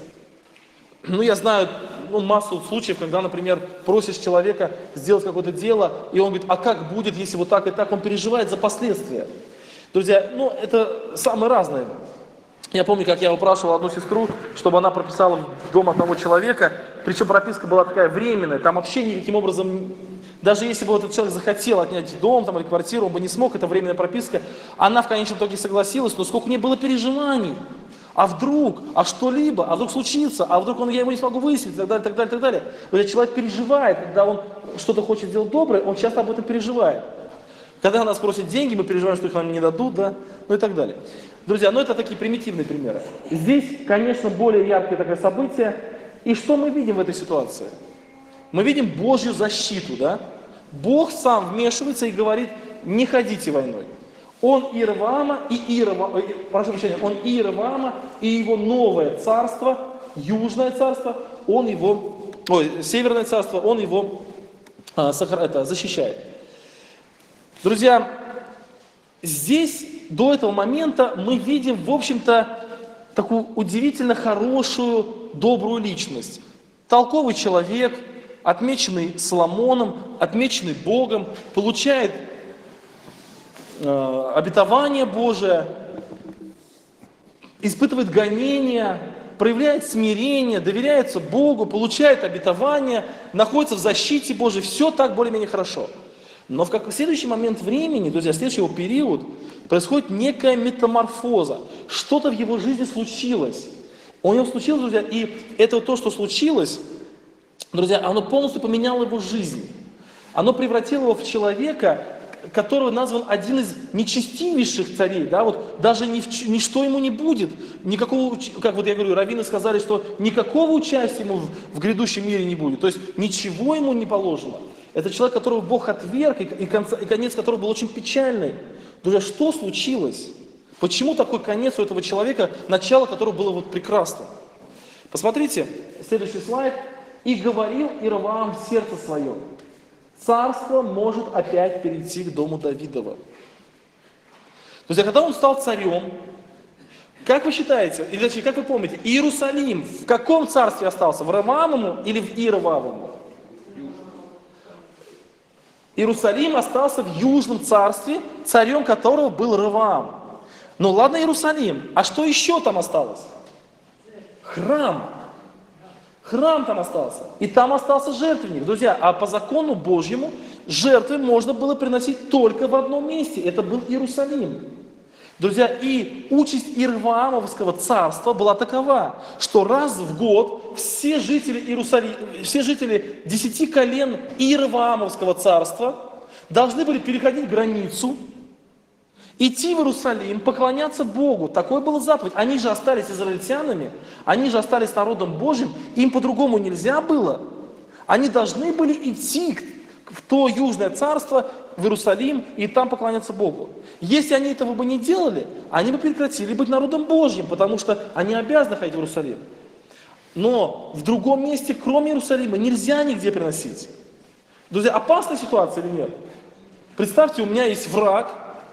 Я знаю массу случаев, когда, например, просишь человека сделать какое-то дело, и он говорит, а как будет, если вот так и так, он переживает за последствия. Друзья, это самое разное. Я помню, как я упрашивал одну сестру, чтобы она прописала в дом одного человека, причем прописка была такая временная, там вообще никаким образом, даже если бы этот человек захотел отнять дом или квартиру, он бы не смог, это временная прописка, она в конечном итоге согласилась, но сколько у нее было переживаний. А вдруг, а что-либо, а вдруг случится, а вдруг я его не смогу выяснить, и так далее, так далее, так далее. Когда человек переживает, когда он что-то хочет сделать доброе, он часто об этом переживает. Когда нас просят деньги, мы переживаем, что их нам не дадут, да, и так далее. Друзья, это такие примитивные примеры. Здесь, конечно, более яркое такое событие. И что мы видим в этой ситуации? Мы видим Божью защиту, да? Бог сам вмешивается и говорит, не ходите войной. Он Ировоама и его новое царство, южное царство, северное царство, он его защищает. Друзья, здесь до этого момента мы видим, в общем-то, такую удивительно хорошую, добрую личность. Толковый человек, отмеченный Соломоном, отмеченный Богом, получает обетование Божие, испытывает гонения, проявляет смирение, доверяется Богу, получает обетование, находится в защите Божией, все так более-менее хорошо. Но в следующий момент времени, друзья, следующий его период, происходит некая метаморфоза. Что-то в его жизни случилось. У него случилось, друзья, и это то, что случилось, друзья, оно полностью поменяло его жизнь. Оно превратило его в человека, который назван один из нечестивейших царей, да, даже ничто ему не будет, никакого, как я говорю, раввины сказали, что никакого участия ему в грядущем мире не будет, то есть ничего ему не положено. Это человек, которого Бог отверг, и конец которого был очень печальный. Друзья, что случилось? Почему такой конец у этого человека, начало которого было прекрасно? Посмотрите, следующий слайд. И говорил Иеровоам в сердце своем: царство может опять перейти к дому Давидова. То есть, когда он стал царем, как вы считаете, или точнее, как вы помните, Иерусалим в каком царстве остался? В Ровамовом или в Иеровоамовом? Иерусалим остался в Южном царстве, царем которого был Роваам. Ну ладно, Иерусалим, а что еще там осталось? Храм. Храм там остался. И там остался жертвенник. Друзья, а по закону Божьему жертвы можно было приносить только в одном месте. Это был Иерусалим. Друзья, и участь Иеровоамовского царства была такова, что раз в год все жители Иерусалима, все жители 10 колен Иеровоамовского царства должны были переходить границу, идти в Иерусалим, поклоняться Богу. Такой был заповедь. Они же остались израильтянами, они же остались народом Божьим, им по-другому нельзя было. Они должны были идти в то южное царство, в Иерусалим, и там поклоняться Богу. Если они этого бы не делали, они бы прекратили быть народом Божьим, потому что они обязаны ходить в Иерусалим. Но в другом месте, кроме Иерусалима, нельзя нигде приносить. Друзья, опасная ситуация или нет? Представьте, у меня есть враг,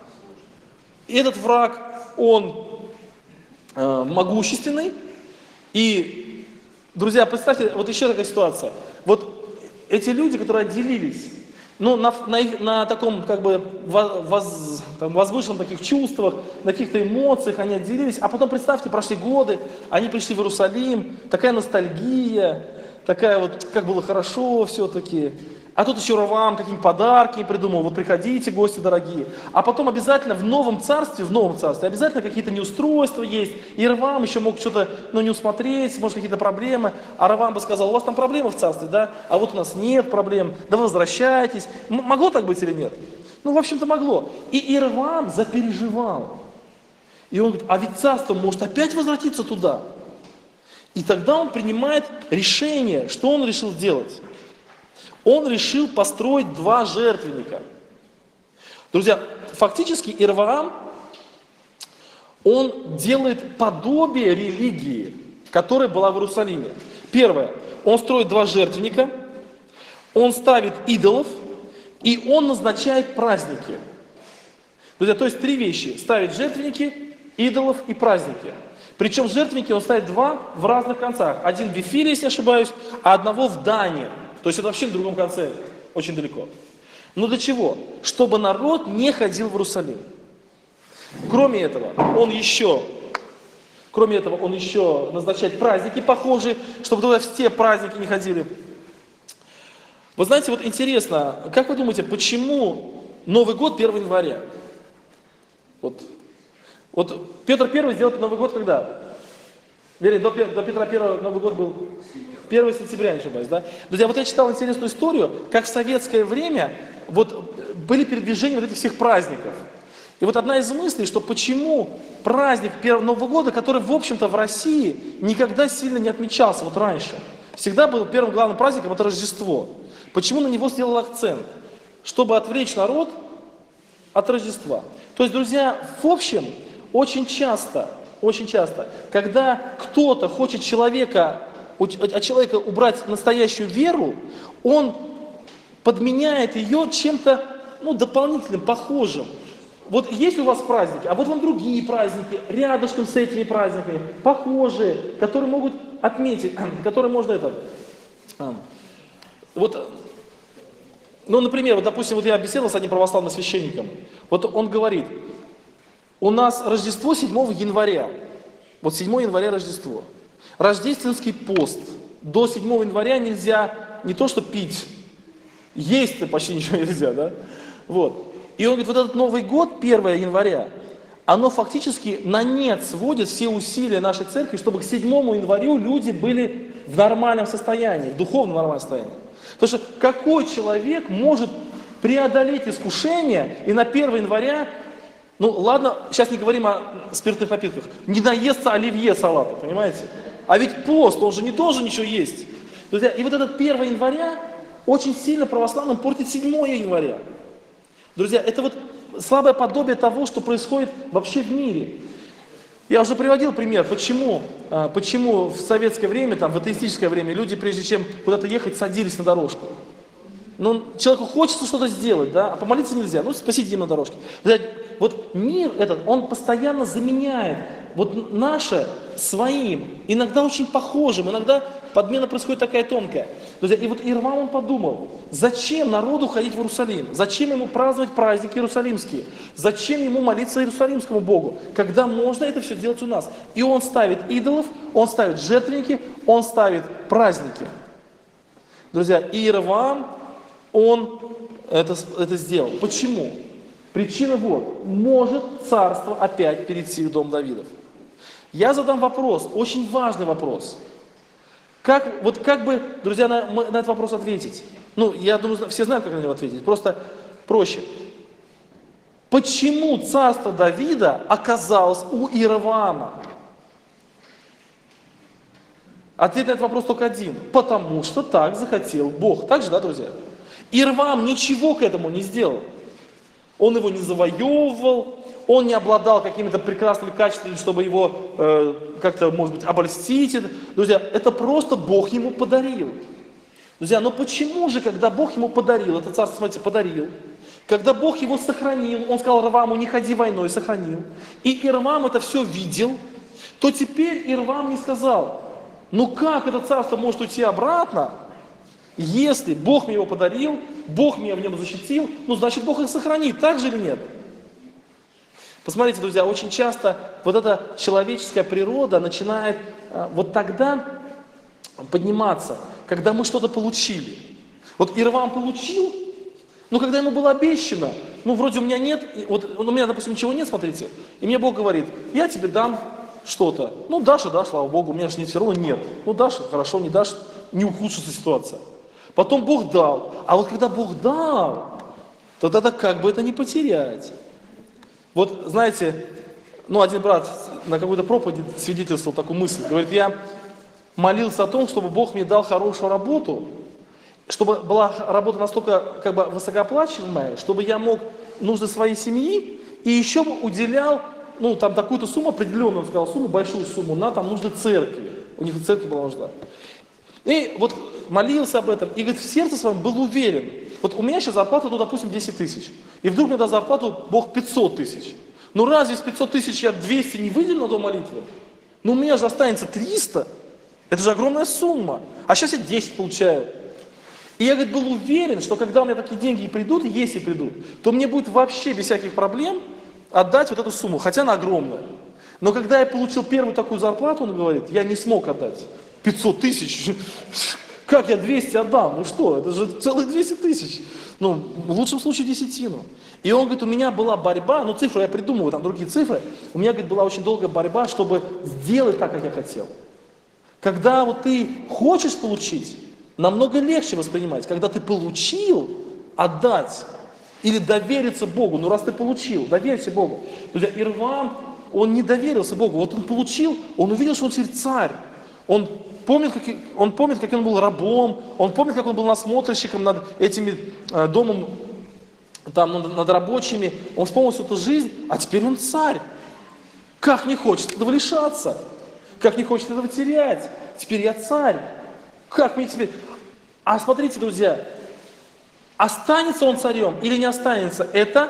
и этот враг, он могущественный, и, друзья, представьте, вот еще такая ситуация. Вот эти люди, которые отделились, ну, на таком, как бы, возвышенном таких чувствах, на каких-то эмоциях они отделились, а потом, представьте, прошли годы, они пришли в Иерусалим, такая ностальгия, такая вот, как было хорошо все-таки. А тут еще Роваам какие-нибудь подарки придумал, вот приходите, гости дорогие. А потом обязательно в новом царстве обязательно какие-то неустройства есть. И Роваам еще мог что-то, не усмотреть, может какие-то проблемы. А Роваам бы сказал: у вас там проблемы в царстве, да? А вот у нас нет проблем, да вы возвращайтесь. Могло так быть или нет? Ну, в общем-то, могло. И Иеровоам запереживал. И он говорит: а ведь царство может опять возвратиться туда. И тогда он принимает решение. Что он решил делать? Он решил построить 2 жертвенника. Друзья, фактически Иеровоам, он делает подобие религии, которая была в Иерусалиме. Первое, он строит 2 жертвенника, он ставит идолов, и он назначает праздники. Друзья, то есть 3 вещи: ставит жертвенники, идолов и праздники. Причем жертвенники он ставит 2 в разных концах. Один в Вифиле, если не ошибаюсь, а одного в Дане. То есть это вообще в другом конце, очень далеко. Но для чего? Чтобы народ не ходил в Иерусалим. Кроме этого, он еще назначает праздники похожие, чтобы туда все праздники не ходили. Вы знаете, вот интересно, как вы думаете, почему Новый год 1 января? Вот Петр I сделал Новый год когда? Вернее, до Петра I Новый год был 1 сентября, не ошибаюсь, да? Друзья, вот я читал интересную историю, как в советское время вот были передвижения вот этих всех праздников. И вот одна из мыслей, что почему праздник Нового года, который, в общем-то, в России никогда сильно не отмечался вот раньше. Всегда был первым главным праздником — это Рождество. Почему на него сделал акцент? Чтобы отвлечь народ от Рождества. То есть, друзья, в общем, очень часто, когда кто-то хочет от человека убрать настоящую веру, он подменяет ее чем-то дополнительным, похожим. Вот есть у вас праздники, а вот вам другие праздники, рядышком с этими праздниками, похожие, которые могут отметить, которые можно например, допустим, я беседовал с одним православным священником, вот он говорит: у нас Рождество 7 января, вот 7 января Рождество, рождественский пост, до 7 января нельзя не то что пить, есть-то почти ничего нельзя, да, вот. И он говорит, вот этот Новый год, 1 января, оно фактически на нет сводит все усилия нашей церкви, чтобы к 7 январю люди были в нормальном состоянии, в духовном нормальном состоянии. Потому что какой человек может преодолеть искушение и на 1 января, ладно, сейчас не говорим о спиртных напитках, не наесться оливье салата, понимаете? А ведь пост, он же не должен ничего есть. Друзья, и вот этот 1 января очень сильно православным портит 7 января. Друзья, это вот слабое подобие того, что происходит вообще в мире. Я уже приводил пример, почему в советское время, там, в атеистическое время люди, прежде чем куда-то ехать, садились на дорожку. Ну, человеку хочется что-то сделать, да, а помолиться нельзя, ну, посидим на дорожке. Вот мир этот, он постоянно заменяет вот наше своим, иногда очень похожим, иногда подмена происходит такая тонкая. Друзья, и вот Иеровоам он подумал, зачем народу ходить в Иерусалим, зачем ему праздновать праздники иерусалимские, зачем ему молиться Иерусалимскому Богу, когда можно это все делать у нас. И он ставит идолов, он ставит жертвенники, он ставит праздники. Друзья, Иеровоам, он это сделал. Почему? Причина вот. Может царство опять перейти в дом Давидов? Я задам вопрос, очень важный вопрос. Как бы, друзья, на этот вопрос ответить? Ну, я думаю, все знают, как на него ответить. Просто проще. Почему царство Давида оказалось у Иеровоама? Ответ на этот вопрос только один. Потому что так захотел Бог. Так же, да, друзья? Иеровоам ничего к этому не сделал. Он его не завоевывал, он не обладал какими-то прекрасными качествами, чтобы его как-то, может быть, обольстить. Друзья, это просто Бог ему подарил. Друзья, но почему же, когда Бог ему подарил, это царство, смотрите, подарил, когда Бог его сохранил, он сказал Иеровоаму, не ходи войной, сохранил, и Иеровоам это все видел, то теперь Иеровоам не сказал, ну как это царство может уйти обратно, если Бог мне его подарил, Бог меня в нем защитил, ну значит Бог их сохранит, так же или нет? Посмотрите, друзья, очень часто вот эта человеческая природа начинает вот тогда подниматься, когда мы что-то получили. Вот Иеровоам получил, но когда ему было обещано, ну вроде у меня нет, вот у меня, допустим, ничего нет, смотрите, и мне Бог говорит, я тебе дам что-то. Ну дашь и дашь, слава Богу, у меня же все равно нет. Ну дашь, хорошо, не дашь, не ухудшится ситуация. Потом Бог дал. А вот когда Бог дал, то тогда как бы это не потерять. Вот знаете, ну один брат на какой-то проповеди свидетельствовал такую мысль. Говорит, я молился о том, чтобы Бог мне дал хорошую работу, чтобы была работа настолько как бы высокооплачиваемая, чтобы я мог нужды своей семьи и еще бы уделял, ну там такую-то сумму определенную, он сказал, сумму, большую сумму, на там нужды церкви. У них в церкви была нужда. И вот молился об этом, и говорит, в сердце своем был уверен. Вот у меня сейчас зарплата, ну, допустим, 10 тысяч. И вдруг мне даст зарплату Бог 500 тысяч. Ну, разве из 500 тысяч я 200 не выделил на дом молитвы? Ну, у меня же останется 300. Это же огромная сумма. А сейчас я 10 получаю. И я, говорит, был уверен, что когда у меня такие деньги придут, если придут, то мне будет вообще без всяких проблем отдать вот эту сумму, хотя она огромная. Но когда я получил первую такую зарплату, он говорит, я не смог отдать 500 тысяч. Как я 200 отдам? Ну что, это же целых 200 тысяч. Ну, в лучшем случае десятину. И он говорит, у меня была борьба, ну цифры я придумываю, там другие цифры. У меня, говорит, была очень долгая борьба, чтобы сделать так, как я хотел. Когда вот ты хочешь получить, намного легче воспринимать. Когда ты получил, отдать или довериться Богу. Ну раз ты получил, доверься Богу. Друзья, Иеровоам, он не доверился Богу. Вот он получил, он увидел, что он теперь царь. Он помнит, как он был рабом, он помнит, как он был насмотрщиком над этими домом, там, над рабочими. Он вспомнил всю эту жизнь, а теперь он царь. Как не хочет этого лишаться, как не хочет этого терять. Теперь я царь. Как мне теперь... А смотрите, друзья, останется он царем или не останется, это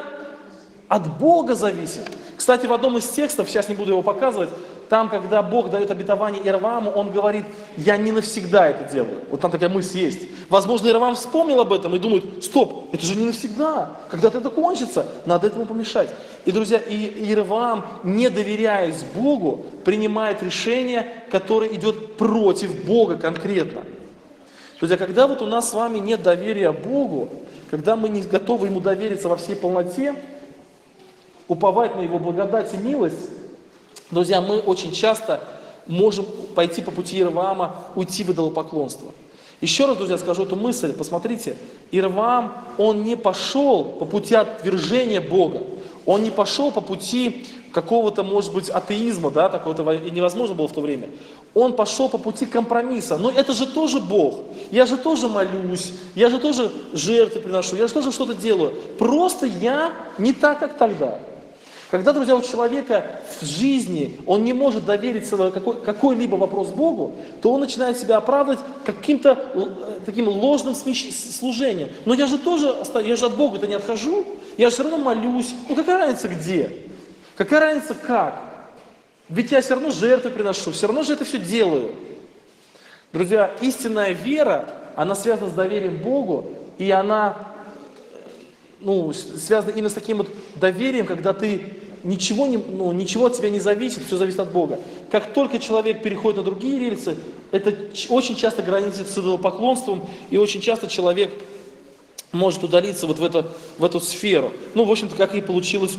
от Бога зависит. Кстати, в одном из текстов, сейчас не буду его показывать, там, когда Бог дает обетование Иеровоаму, он говорит, я не навсегда это делаю. Вот там такая мысль есть. Возможно, Иеровоам вспомнил об этом и думает, стоп, это же не навсегда. Когда-то это кончится, надо этому помешать. И, друзья, Иеровоам, не доверяясь Богу, принимает решение, которое идет против Бога конкретно. Друзья, когда вот у нас с вами нет доверия Богу, когда мы не готовы Ему довериться во всей полноте, уповать на Его благодать и милость, друзья, мы очень часто можем пойти по пути Иеровоама, уйти в идолопоклонство. Еще раз, друзья, скажу эту мысль. Посмотрите, Иеровоам, он не пошел по пути отвержения Бога. Он не пошел по пути какого-то, может быть, атеизма, да, такого-то невозможно было в то время. Он пошел по пути компромисса. Но это же тоже Бог. Я же тоже молюсь, я же тоже жертвы приношу, я же тоже что-то делаю. Просто я не так, как тогда. Когда, друзья, у человека в жизни, он не может доверить какой-либо вопрос Богу, то он начинает себя оправдывать каким-то таким ложным служением. Но я же от Бога-то не отхожу, я же все равно молюсь. Ну какая разница где? Какая разница как? Ведь я все равно жертвы приношу, все равно же это все делаю. Друзья, истинная вера, она связана с доверием Богу, и она связано именно с таким вот доверием, когда ты ничего от тебя не зависит, все зависит от Бога. Как только человек переходит на другие рельсы, это очень часто граничит с идолопоклонством, и очень часто человек может удалиться вот в эту сферу. Ну, в общем-то, как и получилось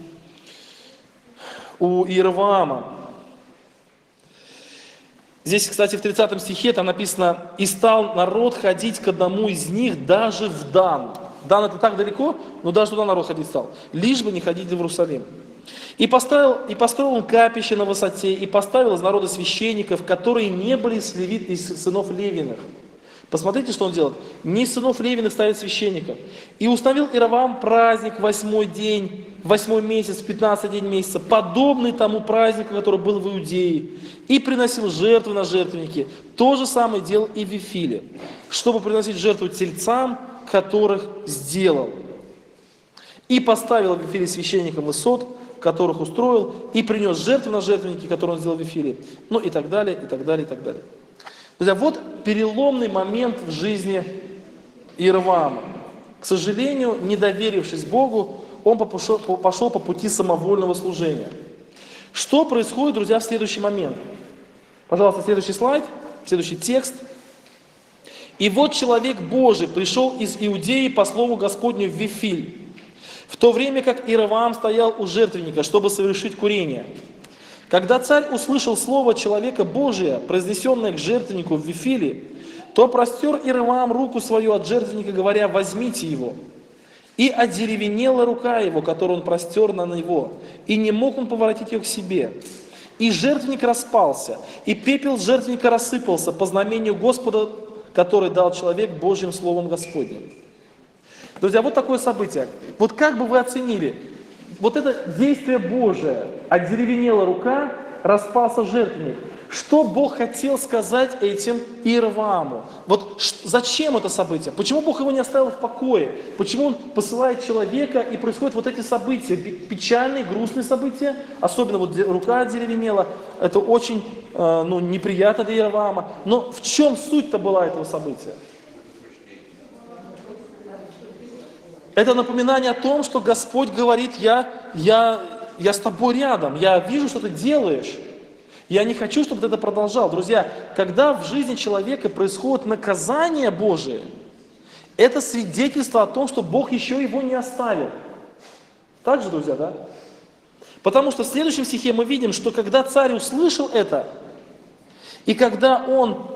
у Иеровоама. Здесь, кстати, в 30 стихе там написано: «И стал народ ходить к одному из них даже в Дан». Дан это так далеко, но даже туда народ ходить стал. Лишь бы не ходить в Иерусалим. И построил он капище на высоте, и поставил из народа священников, которые не были из сынов Левиных. Посмотрите, что он делает. Не из сынов Левиных ставит священников. И установил Иеровоам праздник в 8-й день, в 8-й месяц, в 15-й день месяца, подобный тому празднику, который был в Иудее. И приносил жертвы на жертвенники. То же самое делал и в Вифиле, чтобы приносить жертву тельцам, которых сделал. И поставил в Вифиле священников высот, которых устроил, и принес жертвы на жертвенники, которые он сделал в Вифиле. Ну и так далее, и так далее, и так далее. Друзья, вот переломный момент в жизни Иеровоама. К сожалению, не доверившись Богу, он пошел по пути самовольного служения. Что происходит, друзья, в следующий момент? Пожалуйста, следующий слайд, следующий текст. «И вот человек Божий пришел из Иудеи по слову Господню в Вифиль, в то время как Иеровоам стоял у жертвенника, чтобы совершить курение. Когда царь услышал слово человека Божия, произнесенное к жертвеннику в Вифиле, то простер Иеровоам руку свою от жертвенника, говоря: возьмите его. И одеревенела рука его, которую он простер на него, и не мог он поворотить ее к себе. И жертвенник распался, и пепел жертвенника рассыпался по знамению Господа, который дал человек Божьим словом Господним». Друзья, вот такое событие. Вот как бы вы оценили, вот это действие Божие, одеревенела рука, распался жертвенник. Что Бог хотел сказать этим Иеровоаму? Вот зачем это событие? Почему Бог его не оставил в покое? Почему Он посылает человека, и происходят вот эти события, печальные, грустные события, особенно вот рука одеревенела, это очень неприятно для Иеровоама. Но в чем суть-то была этого события? Это напоминание о том, что Господь говорит: я с тобой рядом, я вижу, что ты делаешь. Я не хочу, чтобы ты это продолжал. Друзья, когда в жизни человека происходит наказание Божие, это свидетельство о том, что Бог еще его не оставил. Так же, друзья, да? Потому что в следующем стихе мы видим, что когда царь услышал это, и когда он...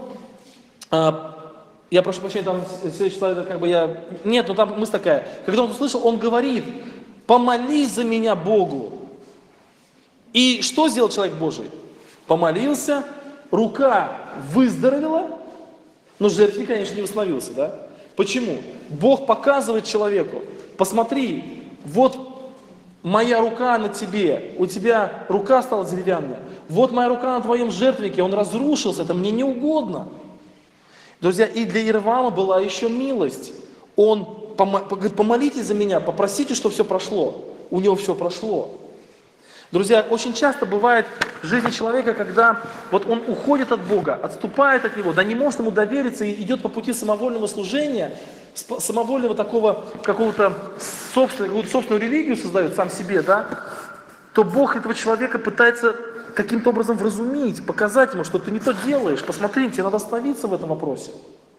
я прошу прощения, там следующий слайд, Нет, там мысль такая. Когда он услышал, он говорит: помолись за меня Богу. И что сделал человек Божий? Помолился, рука выздоровела, но жертвенник, конечно, не восстановился, да? Почему? Бог показывает человеку: посмотри, вот моя рука на тебе, у тебя рука стала деревянная, вот моя рука на твоем жертвеннике, он разрушился, это мне не угодно. Друзья, и для Иеровоама была еще милость. Он говорит: помолитесь за меня, попросите, чтобы все прошло. У него все прошло. Друзья, очень часто бывает в жизни человека, когда вот он уходит от Бога, отступает от Него, да не может Ему довериться и идет по пути самовольного служения, самовольного такого какого-то собственную религию создает сам себе, да, то Бог этого человека пытается каким-то образом вразумить, показать ему, что ты не то делаешь, посмотри, тебе надо остановиться в этом вопросе.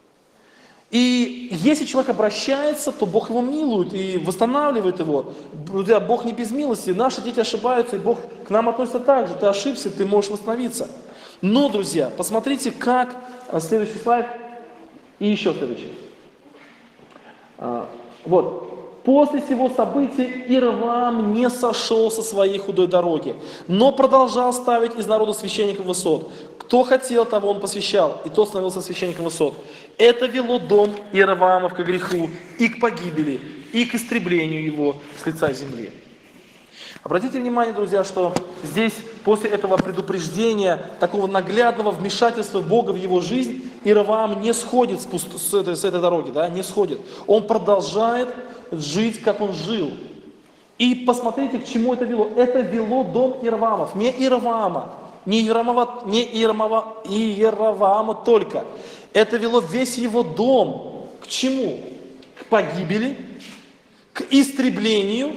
И если человек обращается, то Бог его милует и восстанавливает его. Друзья, Бог не без милости, наши дети ошибаются, и Бог к нам относится так же. Ты ошибся, ты можешь восстановиться. Но, друзья, посмотрите, как... Следующий слайд и еще следующий. Вот. После всего события Иеровоам не сошел со своей худой дороги, но продолжал ставить из народа священников высот. Кто хотел, того он посвящал, и тот становился священником высот. Это вело дом Иеровоама к греху, и к погибели, и к истреблению его с лица земли. Обратите внимание, друзья, что здесь после этого предупреждения, такого наглядного вмешательства Бога в его жизнь, Иеровоам не сходит с этой дороги, да, не сходит. Он продолжает жить, как он жил. И посмотрите, к чему это вело. Это вело дом Иеровоамов, не Иеровоама, не Иеровоама только. Это вело весь его дом. К чему? К погибели, к истреблению,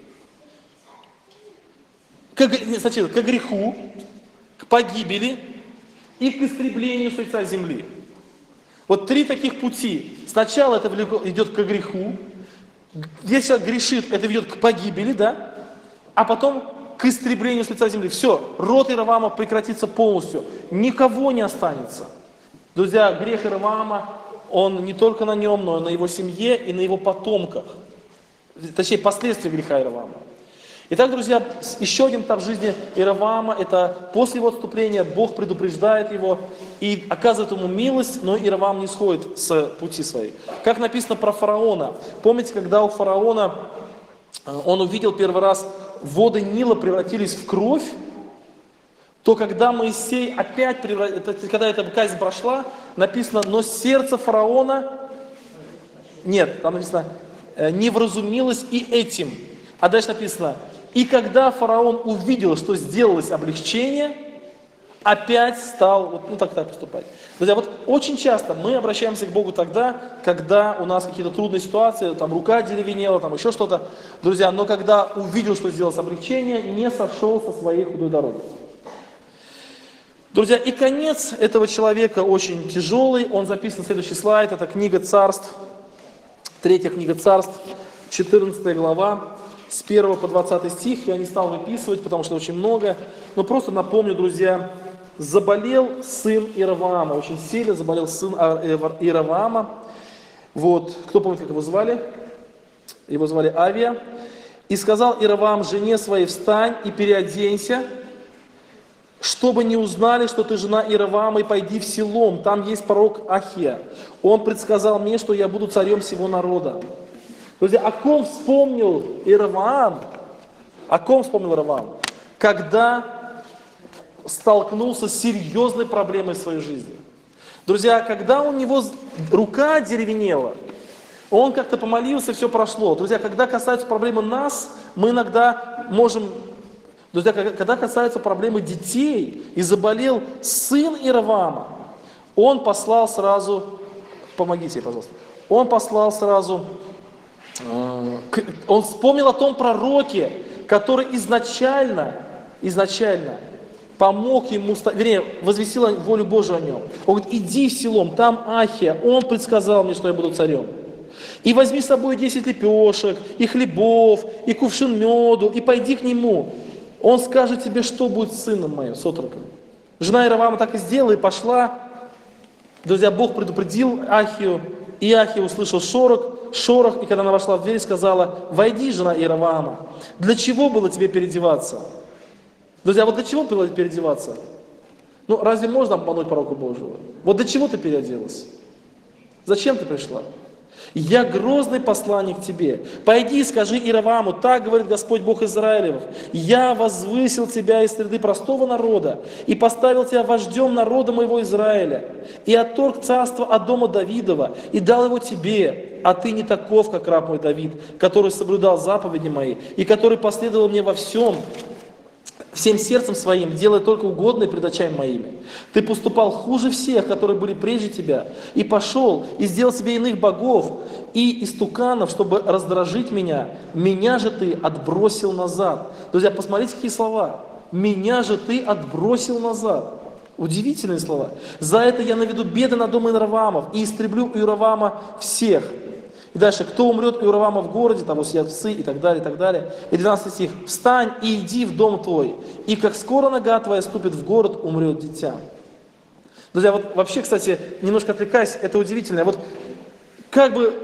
к греху, к погибели и к истреблению с лица земли. Вот три таких пути. Сначала это идет к греху. Если человек грешит, это ведет к погибели, да? А потом к истреблению с лица земли. Все, род Иеровоама прекратится полностью. Никого не останется. Друзья, грех Иеровоама, он не только на нем, но и на его семье и на его потомках. Точнее, последствия греха Иеровоама. Итак, друзья, еще один этап жизни Иеровоама, это после его отступления Бог предупреждает его и оказывает ему милость, но Иеровоам не сходит с пути своей. Как написано про фараона. Помните, когда у фараона, он увидел первый раз, воды Нила превратились в кровь, то когда Моисей опять, когда эта казнь прошла, написано, но сердце фараона, нет, там написано, не вразумилось и этим. А дальше написано, и когда фараон увидел, что сделалось облегчение, опять стал так поступать. Друзья, вот очень часто мы обращаемся к Богу тогда, когда у нас какие-то трудные ситуации, там рука деревенела, там еще что-то. Друзья, но когда увидел, что сделалось облегчение, не сошел со своей худой дороги. Друзья, и конец этого человека очень тяжелый. Он записан, следующий слайд, это книга Царств, 3 книга Царств, 14 глава. С 1 по 20 стих я не стал выписывать, потому что очень много. Но просто напомню, друзья, заболел сын Иеровоама, очень сильно заболел сын Иеровоама. Вот, кто помнит, как его звали? Его звали Авия. И сказал Иеровоам жене своей: встань и переоденься, чтобы не узнали, что ты жена Иеровоама, и пойди в Силом, там есть пророк Ахия. Он предсказал мне, что я буду царем всего народа. Друзья, о ком вспомнил Иеровоам? О ком вспомнил Иеровоам? Когда столкнулся с серьезной проблемой в своей жизни. Друзья, когда у него рука деревенела, он как-то помолился, все прошло. Друзья, когда касается проблемы нас, мы иногда можем... Друзья, когда касается проблемы детей, и заболел сын Иеровоама, он послал сразу... Помогите, пожалуйста. Он послал сразу... Он вспомнил о том пророке, который изначально помог ему, вернее, возвестил волю Божию о нем. Он говорит: иди в Силом, там Ахия, он предсказал мне, что я буду царем. И возьми с собой 10 лепешек, и хлебов, и кувшин меду, и пойди к нему. Он скажет тебе, что будет с сыном моим, с отроком. Жена Иеровоама так и сделала, и пошла. Друзья, Бог предупредил Ахию, и Ахия услышал шорох, и когда она вошла в дверь, сказала: войди, жена Иеровоама. Для чего было тебе переодеваться? Друзья, вот для чего было переодеваться? Ну, разве можно обмануть пророка Божьего? Вот для чего ты переоделась? Зачем ты пришла? Я грозный посланник тебе. Пойди и скажи Иеровоаму: так говорит Господь Бог Израилев: я возвысил тебя из среды простого народа и поставил тебя вождем народа моего Израиля, и отторг царство от дома Давидова, и дал его тебе, а ты не таков, как раб мой Давид, который соблюдал заповеди мои, и который последовал мне во всем сердцем своим, делая только угодное пред очами моими. Ты поступал хуже всех, которые были прежде тебя, и пошел, и сделал себе иных богов и истуканов, чтобы раздражить меня. Меня же ты отбросил назад. Друзья, посмотрите, какие слова. Меня же ты отбросил назад. Удивительные слова. За это я наведу беды на дом Иеровоамов и истреблю у Иеровоама всех. И дальше: кто умрет у Иеровоама в городе, там усидят псы, и так далее, и так далее. И 12 стих: встань и иди в дом твой, и как скоро нога твоя ступит в город, умрет дитя. Друзья, вот вообще, кстати, немножко отвлекаясь, это удивительно. Вот как бы,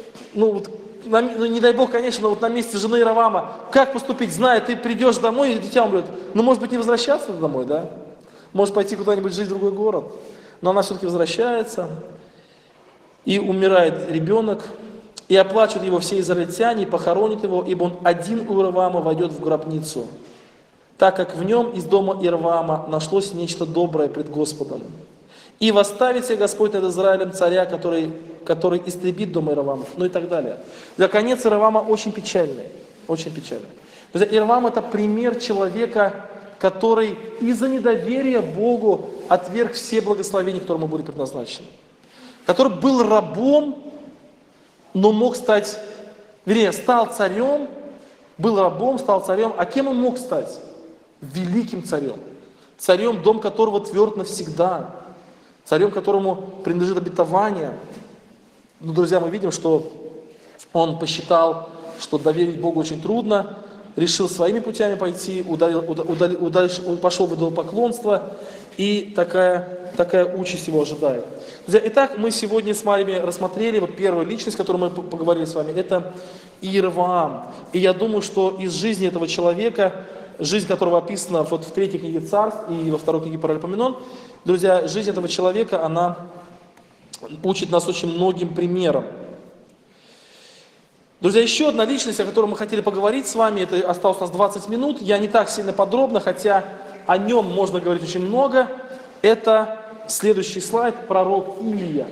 не дай Бог, конечно, но вот на месте жены Иеровоама, как поступить, зная, ты придешь домой, и дитя умрет. Ну, может быть, не возвращаться домой, да? Может пойти куда-нибудь жить в другой город. Но она все-таки возвращается, и умирает ребенок. И оплачут его все израильтяне, и похоронят его, ибо он один у Иеровоама войдет в гробницу, так как в нем из дома Иеровоама нашлось нечто доброе пред Господом. И восставит себе Господь над Израилем царя, который истребит дом Иеровоамов, ну и так далее. Для конец Иеровоама очень печальный, очень печальный. Иеровоам — это пример человека, который из-за недоверия Богу отверг все благословения, которые ему были предназначены. Который был рабом, но мог стать, вернее, стал царем, был рабом, стал царем. А кем он мог стать? Великим царем. Царем, дом которого тверд навсегда. Царем, которому принадлежит обетование. Но, друзья, мы видим, что он посчитал, что доверить Богу очень трудно, решил своими путями пойти, пошел в идолопоклонство, и такая участь его ожидает. Друзья, итак, мы сегодня с вами рассмотрели вот первую личность, о которой мы поговорили с вами, это Иеровоам. И я думаю, что из жизни этого человека, жизнь которого описана вот в 3 книге Царств и во 2 книге Паралипоменон, друзья, жизнь этого человека, она учит нас очень многим примерам. Друзья, еще одна личность, о которой мы хотели поговорить с вами, это осталось у нас 20 минут, я не так сильно подробно, хотя о нем можно говорить очень много, это следующий слайд, пророк Илия.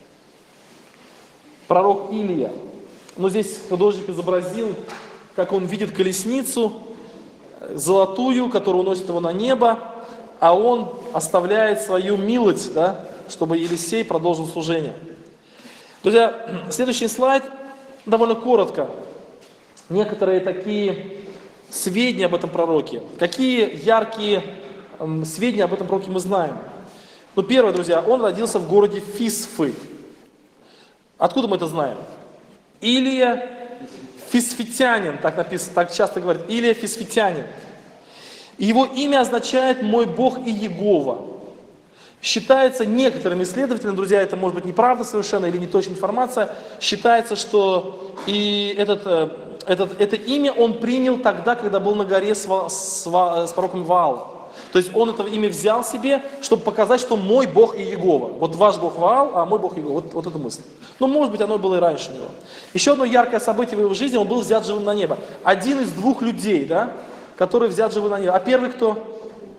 Пророк Илия. Но здесь художник изобразил, как он видит колесницу золотую, которая уносит его на небо, а он оставляет свою милость, да, чтобы Елисей продолжил служение. Друзья, следующий слайд довольно коротко. Некоторые такие сведения об этом пророке. Какие яркие сведения об этом пророке мы знаем? Ну, первое, друзья, он родился в городе Фисфы. Откуда мы это знаем? Илия Фисфитянин, так написано, так часто говорят, Илия Фисфитянин. Его имя означает «мой Бог и Егова». Считается некоторыми исследователями, друзья, это может быть неправда совершенно или неточная информация, считается, что и это имя он принял тогда, когда был на горе с пророком Ваалом. То есть он это имя взял себе, чтобы показать, что мой Бог и Егова. Вот ваш Бог Ваал, а мой Бог Егова. Вот эта мысль. Но может быть оно было и раньше него. Еще одно яркое событие в его жизни, он был взят живым на небо. Один из 2 людей, да, который взят живым на небо. А первый кто?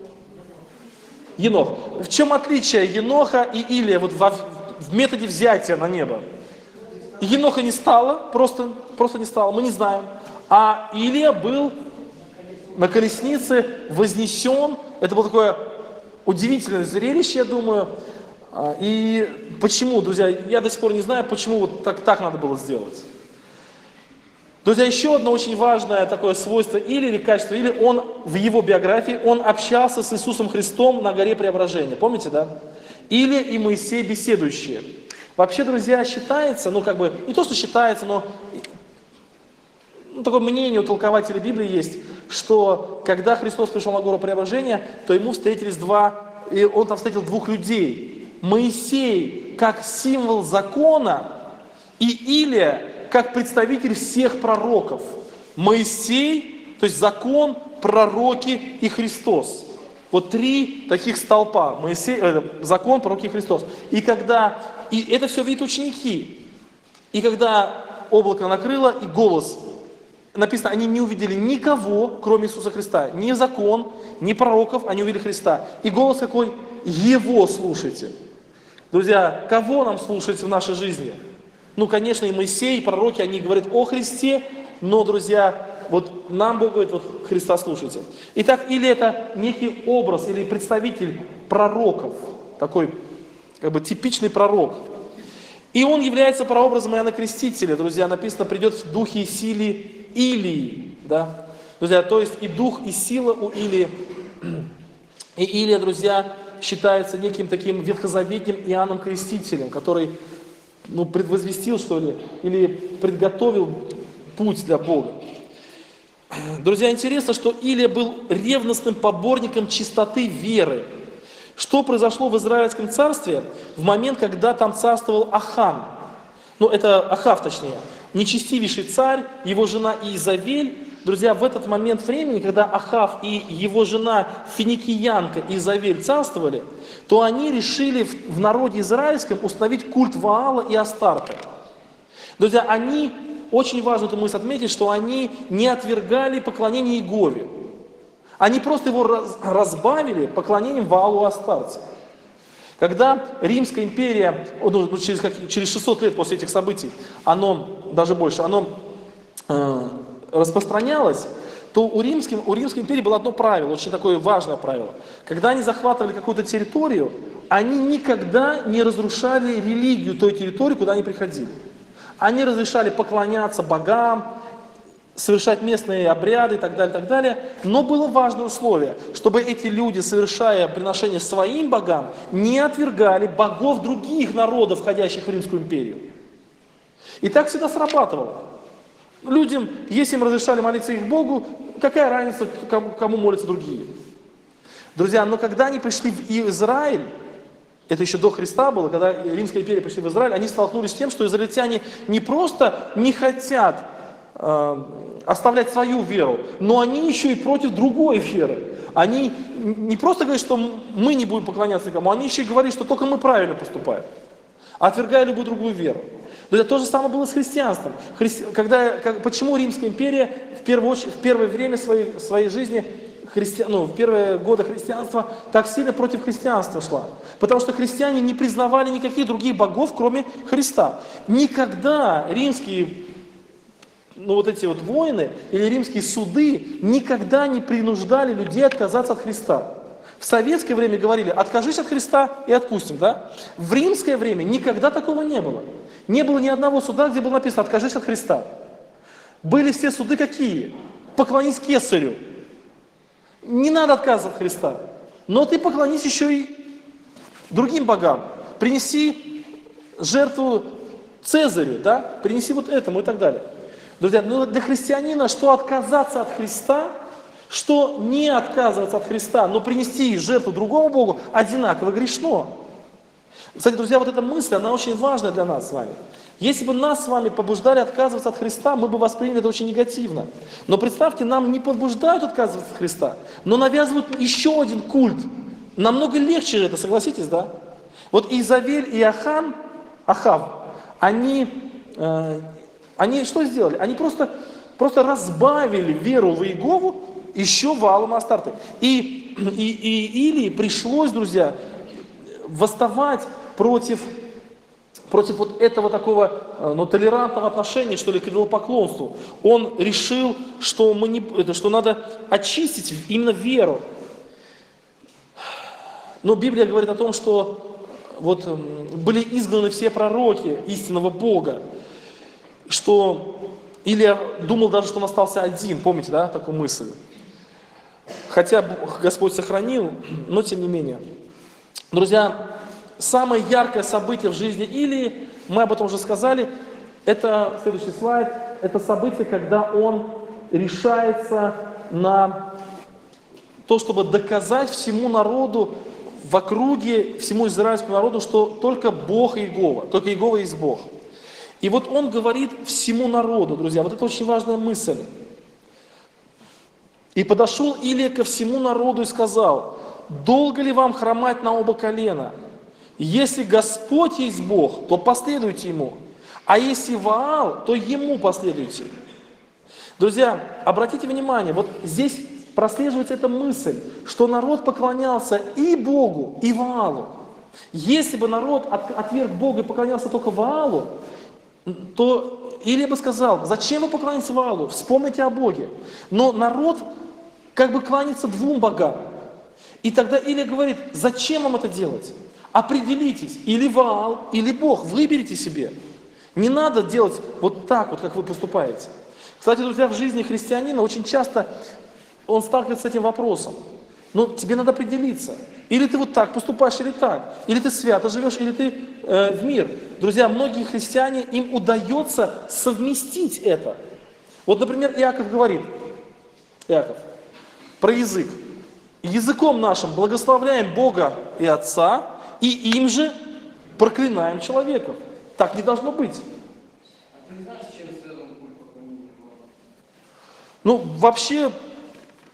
Енох. В чем отличие Еноха и Илия вот в методе взятия на небо? Еноха не стало, просто не стало, мы не знаем. А Илия был на колеснице вознесен. Это было такое удивительное зрелище, я думаю. И почему, друзья, я до сих пор не знаю, почему вот так надо было сделать. Друзья, еще одно очень важное такое свойство или качество, или он в его биографии, он общался с Иисусом Христом на горе Преображения. Помните, да? Илия и Моисей беседующие. Вообще, друзья, считается, не то, что считается, но такое мнение у толкователей Библии есть, что когда Христос пришел на гору Преображения, то ему встретились и он там встретил 2 людей. Моисей как символ закона и Илия как представитель всех пророков. Моисей, то есть закон, пророки и Христос. Вот 3 таких столпа. Закон, пророки и Христос. И это все видят ученики. И когда облако накрыло, и голос, написано, они не увидели никого, кроме Иисуса Христа. Ни закон, ни пророков, они увидели Христа. И голос какой? Его слушайте. Друзья, кого нам слушать в нашей жизни? Ну, конечно, и Моисей, и пророки, они говорят о Христе, но, друзья, вот нам Бог говорит, вот Христа слушайте. Итак, или это некий образ, или представитель пророков, такой, типичный пророк. И он является прообразом Иоанна Крестителя, друзья, написано, придет в духе и силе Илии, да. Друзья, то есть и дух, и сила у Илии. И Илия, друзья, считается неким таким ветхозаветным Иоанном Крестителем, который предвозвестил, что ли, или предготовил путь для Бога. Друзья, интересно, что Илия был ревностным поборником чистоты веры. Что произошло в Израильском царстве в момент, когда там царствовал Ахан? Ахав, точнее, нечестивейший царь, его жена Иезавель. Друзья, в этот момент времени, когда Ахав и его жена финикиянка Иезавель царствовали, то они решили в народе израильском установить культ Ваала и Астарта. Друзья, они, очень важно эту мысль отметить, что они не отвергали поклонение Иегове. Они просто его разбавили поклонением Ваалу Астарте. Когда Римская империя, через 600 лет после этих событий, оно, даже больше, оно распространялось, то у Римской империи было одно правило, очень такое важное правило. Когда они захватывали какую-то территорию, они никогда не разрушали религию той территории, куда они приходили. Они разрешали поклоняться богам, совершать местные обряды и так далее, но было важное условие, чтобы эти люди, совершая приношение своим богам, не отвергали богов других народов, входящих в Римскую империю. И так всегда срабатывало. Людям, если им разрешали молиться их Богу, какая разница, кому молятся другие? Друзья, но когда они пришли в Израиль, это еще до Христа было, когда Римская империя пришли в Израиль, они столкнулись с тем, что израильтяне не просто не хотят оставлять свою веру, но они еще и против другой веры. Они не просто говорят, что мы не будем поклоняться никому, они еще и говорят, что только мы правильно поступаем, отвергая любую другую веру. Это то же самое было с христианством. Почему Римская империя в первое время своей жизни, в первые годы христианства, так сильно против христианства шла? Потому что христиане не признавали никаких других богов, кроме Христа. Никогда римские эти воины или римские суды никогда не принуждали людей отказаться от Христа. В советское время говорили: откажись от Христа и отпустим, да? В римское время никогда такого не было. Не было ни одного суда, где было написано: откажись от Христа. Были все суды какие? Поклонись Кесарю. Не надо отказываться от Христа. Но ты поклонись еще и другим богам. Принеси жертву Цезарю, да? Принеси вот этому и так далее. Друзья, для христианина, что отказаться от Христа, что не отказываться от Христа, но принести жертву другому Богу, одинаково грешно. Кстати, друзья, вот эта мысль, она очень важная для нас с вами. Если бы нас с вами побуждали отказываться от Христа, мы бы восприняли это очень негативно. Но представьте, нам не побуждают отказываться от Христа, но навязывают еще один культ. Намного легче это, согласитесь, да? Вот Изавель и Ахав, они что сделали? Они просто разбавили веру в Иегову еще Ваалом Астарте. И Илии пришлось, друзья, восставать против вот этого такого толерантного отношения, что ли, к идолопоклонству. Он решил, что надо очистить именно веру. Но Библия говорит о том, что были изгнаны все пророки истинного Бога, что Илия думал даже, что он остался один, помните, да, такую мысль? Хотя Господь сохранил, но тем не менее. Друзья, самое яркое событие в жизни Илии, мы об этом уже сказали, это, следующий слайд, это событие, когда он решается на то, чтобы доказать всему народу в округе, всему израильскому народу, что только Бог Иегова, только Иегова есть Бог. И вот он говорит всему народу, друзья, вот это очень важная мысль. «И подошел Илия ко всему народу и сказал: долго ли вам хромать на оба колена? Если Господь есть Бог, то последуйте Ему, а если Ваал, то Ему последуйте». Друзья, обратите внимание, вот здесь прослеживается эта мысль, что народ поклонялся и Богу, и Ваалу. Если бы народ отверг Бога и поклонялся только Ваалу, то Илия бы сказал: зачем вы поклоняетесь Ваалу? Вспомните о Боге. Но народ как бы кланяется двум богам. И тогда Илия говорит: зачем вам это делать? Определитесь, или Ваал, или Бог, выберите себе. Не надо делать вот так, как вы поступаете. Кстати, друзья, в жизни христианина очень часто он сталкивается с этим вопросом. Тебе надо определиться. Или ты вот так поступаешь, или так. Или ты свято живешь, или ты в мир. Друзья, многие христиане, им удается совместить это. Вот, например, Иаков говорит, про язык. Языком нашим благословляем Бога и Отца, и им же проклинаем человеков. Так не должно быть. Вообще,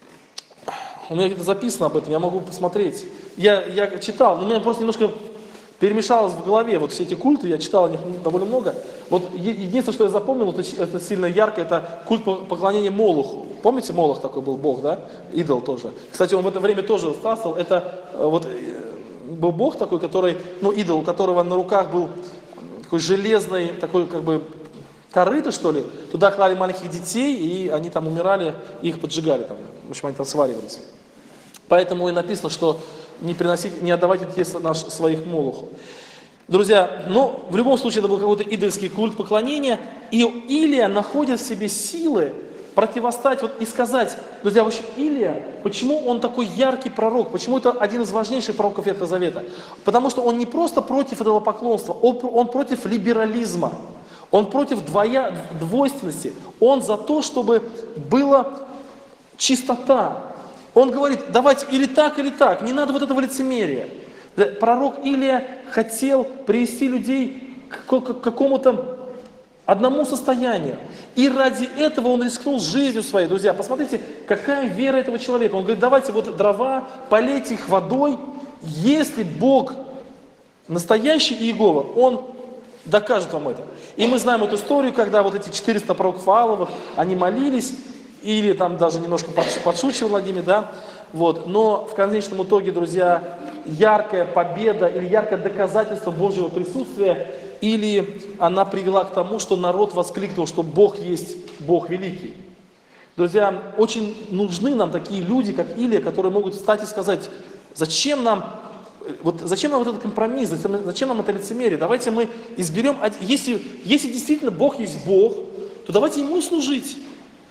у меня где-то записано об этом, я могу посмотреть. Я читал, но меня просто немножко перемешалось в голове вот все эти культы, я читал о них довольно много. Вот единственное, что я запомнил, вот это сильно ярко, это культ поклонения Молоху. Помните, Молох такой был бог, да? Идол тоже. Кстати, он в это время тоже стасал. Это вот был бог такой, который, ну, идол, у которого на руках был такой железный, такой как бы корыто, что ли. Туда клали маленьких детей, и они там умирали, и их поджигали там. В общем, они там сваривались. Поэтому и написано, что не отдавайте детей своих Молоху. Друзья, но в любом случае это был какой-то идольский культ поклонения, и Илия находит в себе силы противостать вот, и сказать, друзья, вообще Илия, почему он такой яркий пророк, почему это один из важнейших пророков Ветхого Завета? Потому что он не просто против идолопоклонства, он против либерализма, он против двойственности, он за то, чтобы была чистота. Он говорит, давайте или так, не надо вот этого лицемерия. Пророк Илия хотел привести людей к какому-то одному состоянию. И ради этого он рискнул жизнью своей. Друзья, посмотрите, какая вера этого человека. Он говорит, давайте вот дрова, полейте их водой. Если Бог настоящий Иегова, Он докажет вам это. И мы знаем эту историю, когда вот эти 400 пророков Вааловых, они молились, или там даже немножко подшучивал над ними, да, вот. Но в конечном итоге, друзья, яркая победа или яркое доказательство Божьего присутствия, или она привела к тому, что народ воскликнул, что Бог есть Бог великий. Друзья, очень нужны нам такие люди, как Илия, которые могут встать и сказать, зачем нам вот этот компромисс, зачем нам это лицемерие? Давайте мы изберем, если действительно Бог есть Бог, то давайте Ему служить.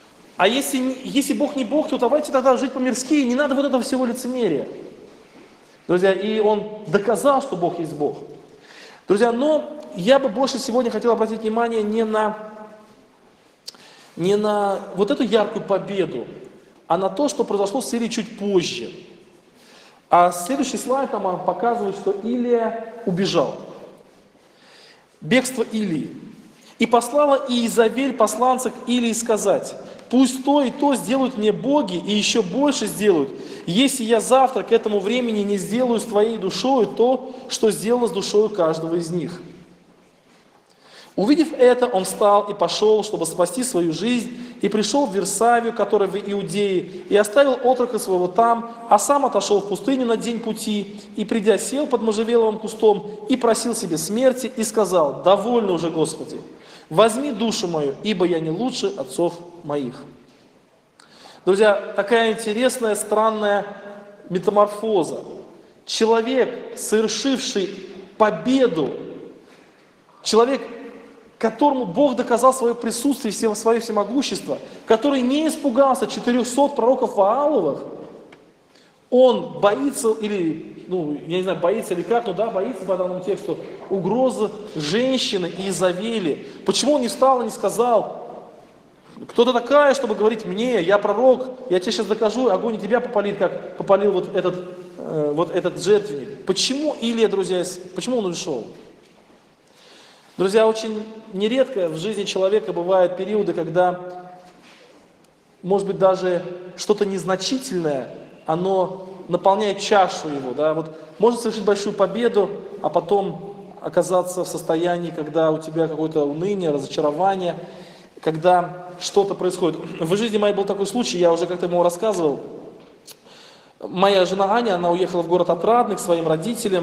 А если Бог не Бог, то давайте тогда жить по-мирски, не надо вот этого всего лицемерия. Друзья, и он доказал, что Бог есть Бог. Друзья, но я бы больше сегодня хотел обратить внимание не на вот эту яркую победу, а на то, что произошло с Илией чуть позже. А следующий слайд нам показывает, что Илия убежал. Бегство Илии. «И послала Иезавель посланца к Илии сказать, пусть то и то сделают мне боги, и еще больше сделают, если я завтра к этому времени не сделаю с твоей душою то, что сделано с душою каждого из них». Увидев это, он встал и пошел, чтобы спасти свою жизнь, и пришел в Вирсавию, которая в Иудее, и оставил отрока своего там, а сам отошел в пустыню на день пути, и, придя, сел под можжевеловым кустом, и просил себе смерти, и сказал, «Довольно уже, Господи, возьми душу мою, ибо я не лучше отцов моих». Друзья, такая интересная, странная метаморфоза. Человек, совершивший победу, человек, которому Бог доказал свое присутствие и свое всемогущество, который не испугался 400 пророков Вааловых, он боится, или, я не знаю, боится или как, боится по данному тексту, угрозы женщины Иезавели. Почему он не встал и не сказал, кто ты такая, чтобы говорить мне, я пророк, я тебе сейчас докажу, огонь и тебя попалит, как попалил вот этот жертвенник. Почему Илия, друзья, почему он ушел? Друзья, очень нередко в жизни человека бывают периоды, когда, может быть, даже что-то незначительное, оно наполняет чашу его. Да? Вот можно совершить большую победу, а потом оказаться в состоянии, когда у тебя какое-то уныние, разочарование, когда что-то происходит. В жизни моей был такой случай, я уже как-то ему рассказывал. Моя жена Аня, она уехала в город Отрадный к своим родителям,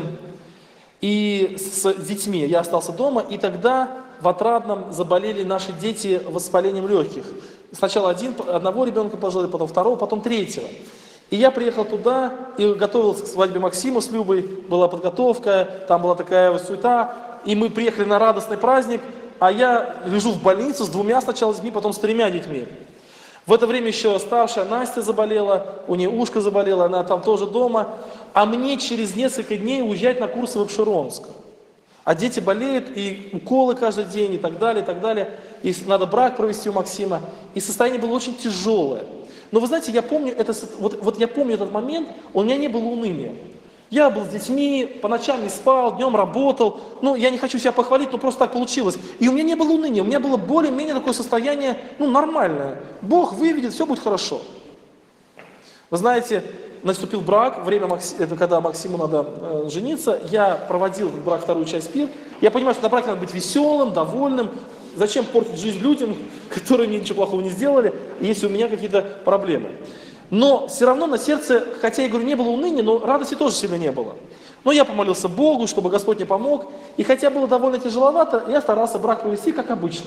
и с детьми. Я остался дома, и тогда в Отрадном заболели наши дети воспалением легких. Сначала одного ребенка положили, потом второго, потом третьего. И я приехал туда и готовился к свадьбе Максима с Любой, была подготовка, там была такая суета, и мы приехали на радостный праздник, а я лежу в больнице с двумя сначала детьми, потом с 3 детьми. В это время еще старшая Настя заболела, у нее ушко заболело, она там тоже дома. А мне через несколько дней уезжать на курсы в Апшеронск. А дети болеют, и уколы каждый день, и так далее, и так далее. И надо брак провести у Максима. И состояние было очень тяжелое. Но вы знаете, я помню я помню этот момент, у меня не было уныния. Я был с детьми, по ночам не спал, днем работал. Я не хочу себя похвалить, но просто так получилось. И у меня не было уныния, у меня было более-менее такое состояние, нормальное. Бог выведет, все будет хорошо. Вы знаете, наступил брак, время, это когда Максиму надо жениться, я проводил этот брак, вторую часть пир. Я понимаю, что на браке надо быть веселым, довольным. Зачем портить жизнь людям, которые мне ничего плохого не сделали, если у меня какие-то проблемы. Но все равно на сердце, хотя я говорю, не было уныния, но радости тоже сильно не было. Но я помолился Богу, чтобы Господь мне помог. И хотя было довольно тяжеловато, я старался брак провести как обычно.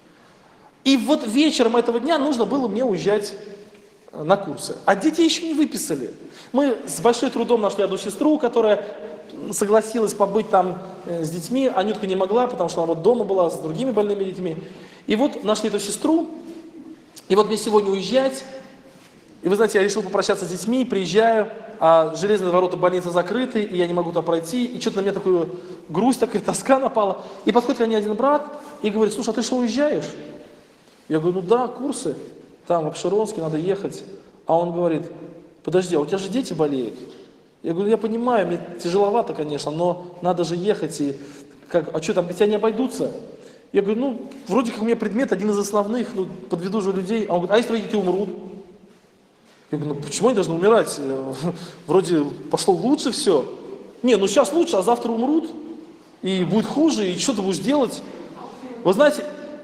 И вот вечером этого дня нужно было мне уезжать на курсы. А детей еще не выписали. Мы с большим трудом нашли одну сестру, которая согласилась побыть там с детьми. Анютка не могла, потому что она вот дома была с другими больными детьми. И вот нашли эту сестру. И вот мне сегодня уезжать. И вы знаете, я решил попрощаться с детьми, приезжаю, а железные ворота больницы закрыты, и я не могу туда пройти. И что-то на меня такую грусть, такая тоска напала. И подходит ко мне один брат и говорит: слушай, а ты что, уезжаешь? Я говорю: ну да, курсы. Там, в Апшеронске, надо ехать. А он говорит: подожди, а у тебя же дети болеют. Я говорю: я понимаю, мне тяжеловато, конечно, но надо же ехать. И а что там, без тебя не обойдутся? Я говорю: ну, вроде как у меня предмет один из основных, ну, подведу же людей. А он говорит: а если твои дети умрут? Я говорю: ну, почему они должны умирать? Вроде пошло лучше все. Не, ну сейчас лучше, а завтра умрут. И будет хуже, и что ты будешь делать? Вы знаете,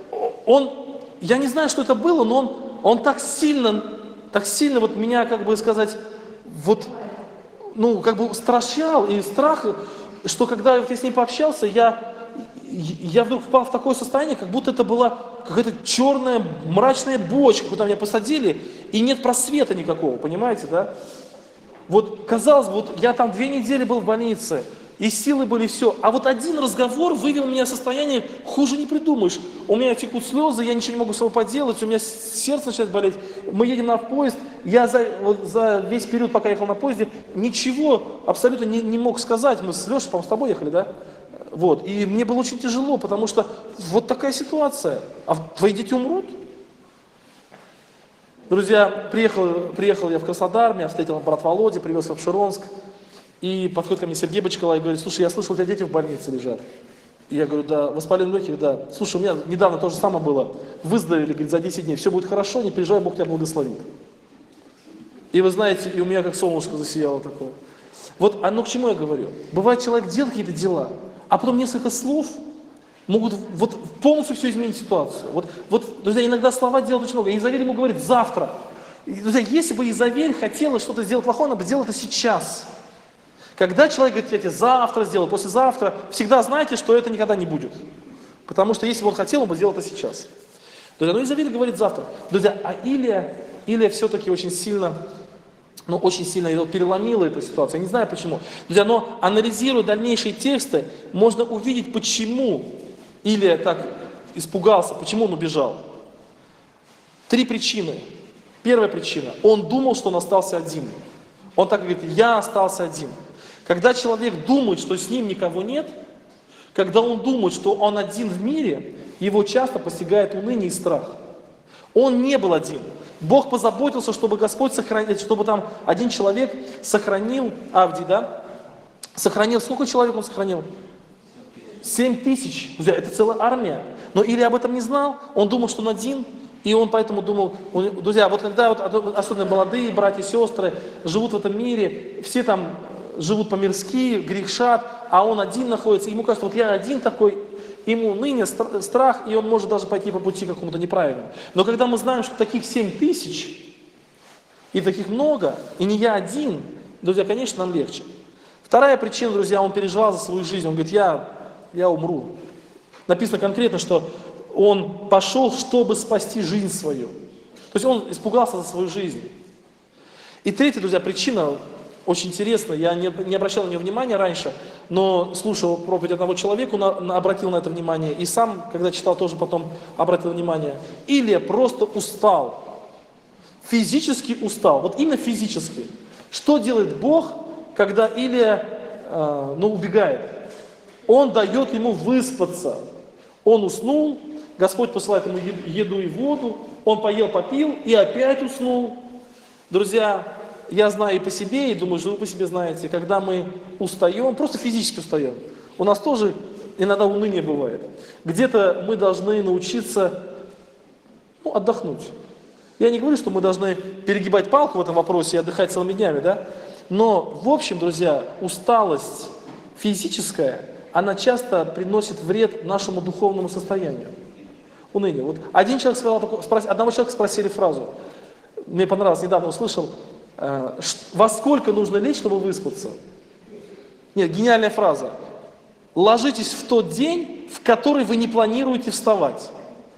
я не знаю, что это было, но он так сильно вот меня, как бы сказать, вот, ну, как бы стращал, и страх, что когда я с ним пообщался, я вдруг впал в такое состояние, как будто это была какая-то черная, мрачная бочка, куда меня посадили, и нет просвета никакого, понимаете, да? Вот, казалось бы, вот я там 2 недели был в больнице, и силы были, все. А вот один разговор вывел меня в состояние, хуже не придумаешь. У меня текут слезы, я ничего не могу с собой поделать, у меня сердце начинает болеть. Мы едем на поезд, я за весь период, пока ехал на поезде, ничего абсолютно не мог сказать. Мы с Лешей, по-моему, с тобой ехали, да? Вот. И мне было очень тяжело, потому что вот такая ситуация. А твои дети умрут? Друзья, приехал я в Краснодар, меня встретил брат Володя, привез в Апшеронск. И подходит ко мне Сергей Бочкала и говорит: слушай, я слышал, у тебя дети в больнице лежат. И я говорю: да, воспаление легких, да. Слушай, у меня недавно то же самое было. Выздоровели, говорит, за 10 дней. Все будет хорошо, не переживай, Бог тебя благословит. И вы знаете, и у меня как солнышко засияло такое. Вот, ну к чему я говорю? Бывает, человек делает какие-то дела, а потом несколько слов могут вот полностью все изменить ситуацию. Вот, друзья, иногда слова делают очень много. Изавель ему говорит: завтра. И, друзья, если бы Изавель хотела что-то сделать плохое, она бы сделала это сейчас. Когда человек говорит: я тебе завтра сделаю, послезавтра, всегда знайте, что это никогда не будет. Потому что если бы он хотел, он бы сделал это сейчас. Друзья, Изавель говорит завтра. Друзья, а Илия все-таки очень сильно переломила эту ситуацию. Я не знаю почему. Друзья, но анализируя дальнейшие тексты, можно увидеть, почему Илия так испугался, почему он убежал. 3 причины. Первая причина. Он думал, что он остался один. Он так говорит: я остался один. Когда человек думает, что с ним никого нет, когда он думает, что он один в мире, его часто постигает уныние и страх. Он не был один. Бог позаботился, чтобы Господь сохранил, чтобы там один человек сохранил, Авдий, да? Сохранил, сколько человек он сохранил? 7000. Друзья, это целая армия. Но Илия об этом не знал, он думал, что он один. И он поэтому думал, друзья, вот когда особенно молодые братья и сестры живут в этом мире, все там живут по-мирски, грешат, а он один находится, ему кажется, вот я один такой, ему уныние, страх, и он может даже пойти по пути какому-то неправильному. Но когда мы знаем, что таких 7000, и таких много, и не я один, друзья, конечно, нам легче. Вторая причина, друзья, он переживал за свою жизнь, он говорит: я умру. Написано конкретно, что он пошел, чтобы спасти жизнь свою. То есть он испугался за свою жизнь. И третья, друзья, причина очень интересная, я не обращал на нее внимания раньше, но слушал проповедь одного человека, он обратил на это внимание, и сам, когда читал, тоже потом обратил внимание. Илия просто устал, физически устал, вот именно физически. Что делает Бог, когда Илия убегает? Он дает ему выспаться. Он уснул, Господь посылает ему еду и воду, он поел, попил и опять уснул. Друзья, я знаю и по себе, и думаю, что вы по себе знаете, когда мы устаем, просто физически устаем, у нас тоже иногда уныние бывает. Где-то мы должны научиться отдохнуть. Я не говорю, что мы должны перегибать палку в этом вопросе и отдыхать целыми днями, да? Но, в общем, друзья, усталость физическая, она часто приносит вред нашему духовному состоянию. Уныние. Вот один человек сказал, одного человека спросили фразу, мне понравилось, недавно услышал, во сколько нужно лечь, чтобы выспаться? Нет, гениальная фраза. Ложитесь в тот день, в который вы не планируете вставать.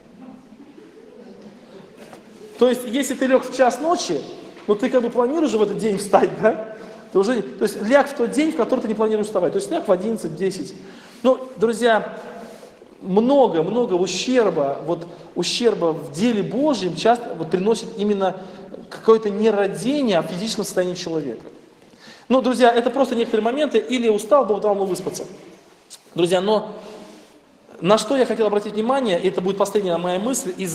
То есть, если ты лег в час ночи, но ты как бы планируешь в этот день встать, да? Ты уже, то есть, ляг в тот день, в который ты не планируешь вставать. То есть, ляг в 11, 10. Ну, друзья, много ущерба, ущерба в деле Божьем часто приносит именно какое-то не родение, а физическое состояние человека. Ну, друзья, это просто некоторые моменты, или устал, Бог дал ему выспаться. Друзья, но на что я хотел обратить внимание, и это будет последняя моя мысль из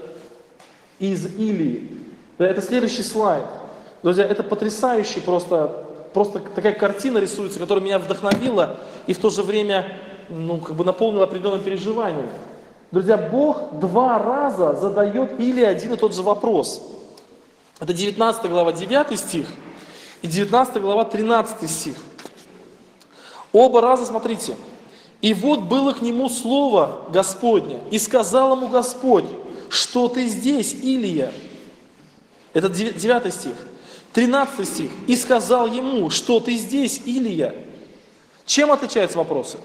Илии. Это следующий слайд. Друзья, это потрясающий просто такая картина рисуется, которая меня вдохновила и в то же время наполнила определенным переживанием. Друзья, Бог 2 раза задает Илии один и тот же вопрос. Это 19 глава 9 стих и 19 глава 13 стих. Оба раза, смотрите. «И вот было к нему слово Господне, и сказал ему Господь, что ты здесь, Илия». Это 9 стих. 13 стих. «И сказал ему, что ты здесь, Илия». Чем отличаются вопросы?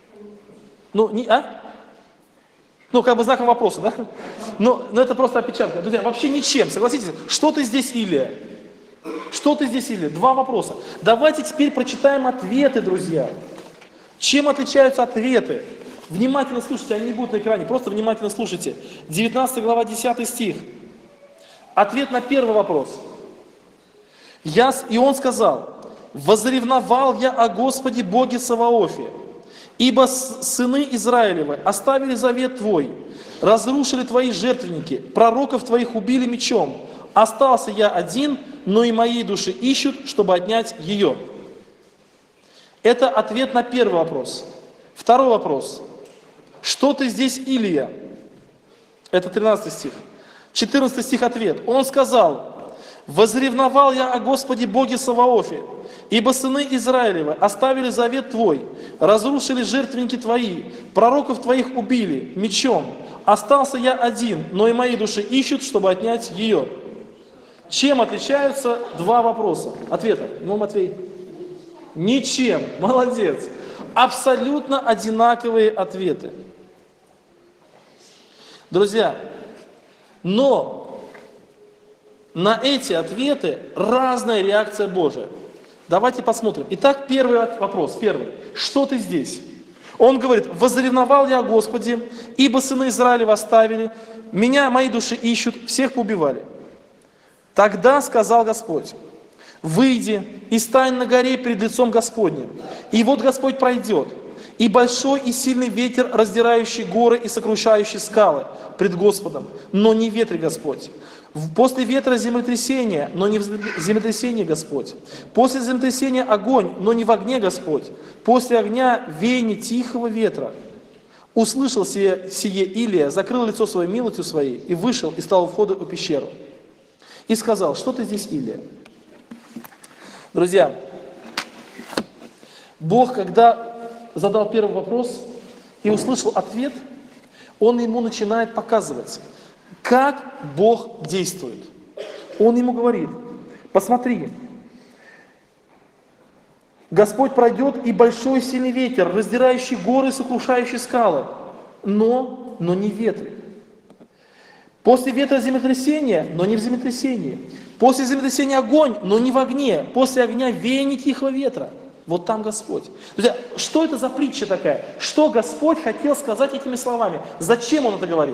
Знаком вопроса, да? Но это просто опечатка. Друзья, вообще ничем, согласитесь. Что ты здесь, Илия? Что ты здесь, Илия? 2 вопроса. Давайте теперь прочитаем ответы, друзья. Чем отличаются ответы? Внимательно слушайте, они не будут на экране, просто внимательно слушайте. 19 глава 10 стих. Ответ на первый вопрос. И он сказал, «Возревновал я о Господе Боге Саваофе, ибо сыны Израилевы оставили завет твой, разрушили твои жертвенники, пророков твоих убили мечом. Остался я один, но и моей души ищут, чтобы отнять ее». Это ответ на первый вопрос. Второй вопрос. Что ты здесь, Илия? Это 13 стих. 14 стих ответ. Он сказал, «Возревновал я о Господе Боге Саваофе, ибо сыны Израилевы оставили завет твой, разрушили жертвенники твои, пророков твоих убили мечом. Остался я один, но и мои души ищут, чтобы отнять ее». Чем отличаются 2 вопроса? Ответа. Матвей. Ничем. Молодец. Абсолютно одинаковые ответы. Друзья, но на эти ответы разная реакция Божия. Давайте посмотрим. Итак, первый вопрос. Что ты здесь? Он говорит, «Возревновал я о Господе, ибо сыны Израилева оставили, меня, мои души ищут, всех поубивали». Тогда сказал Господь, «Выйди и стань на горе перед лицом Господним, и вот Господь пройдет, и большой и сильный ветер, раздирающий горы и сокрушающий скалы пред Господом, но не в ветре Господь. После ветра землетрясение, но не в землетрясении Господь. После землетрясения огонь, но не в огне Господь. После огня веяние тихого ветра. Услышал сие Илия, закрыл лицо своей милостью своей, и вышел, и стал у входа в пещеру. И сказал, что ты здесь, Илия?» Друзья, Бог, когда задал первый вопрос и услышал ответ, Он ему начинает показывать, как Бог действует. Он ему говорит, посмотри, Господь пройдет, и большой сильный ветер, раздирающий горы, сокрушающий скалы, но не в ветре. После ветра землетрясение, но не в землетрясении. После землетрясения огонь, но не в огне. После огня веяние тихого ветра. Вот там Господь. Друзья, что это за притча такая? Что Господь хотел сказать этими словами? Зачем Он это говорит?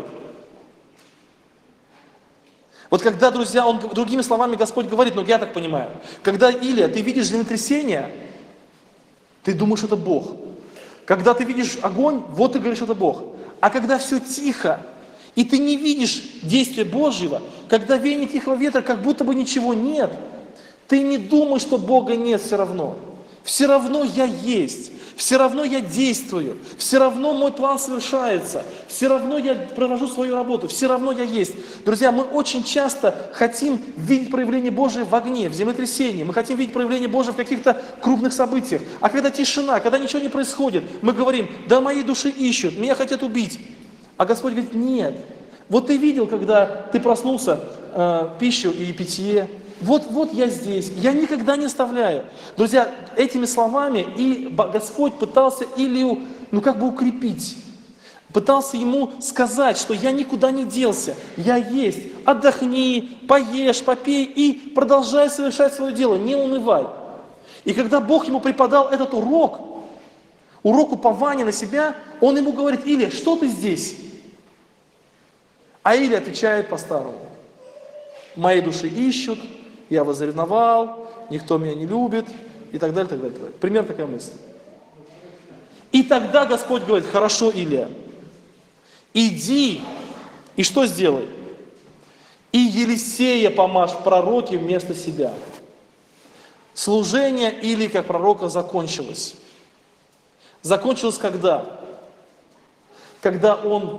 Вот когда, друзья, другими словами Господь говорит, я так понимаю, когда, Илия, ты видишь землетрясение, ты думаешь, это Бог. Когда ты видишь огонь, вот ты говоришь, это Бог. А когда все тихо, и ты не видишь действия Божьего, когда веяние тихого ветра, как будто бы ничего нет, ты не думаешь, что Бога нет все равно. Все равно я есть, все равно я действую, все равно мой план совершается, все равно я провожу свою работу, все равно я есть. Друзья, мы очень часто хотим видеть проявление Божие в огне, в землетрясении, мы хотим видеть проявление Божие в каких-то крупных событиях. А когда тишина, когда ничего не происходит, мы говорим: да моей души ищут, меня хотят убить. А Господь говорит: нет. Вот ты видел, когда ты проснулся, пищу и питье. Вот я здесь, я никогда не оставляю. Друзья, этими словами и Господь пытался Илию, укрепить. Пытался ему сказать, что я никуда не делся, я есть. Отдохни, поешь, попей и продолжай совершать свое дело, не унывай. И когда Бог ему преподал этот урок упования на себя, он ему говорит: Илия, что ты здесь? А Илия отвечает по-старому: моей души ищут, я возревновал, никто меня не любит, и так далее, так далее, так далее. Примерно такая мысль. И тогда Господь говорит: хорошо, Илия, иди, и что сделай? И Елисея помажь в пророке вместо себя. Служение Илии как пророка закончилось. Закончилось когда? Когда он,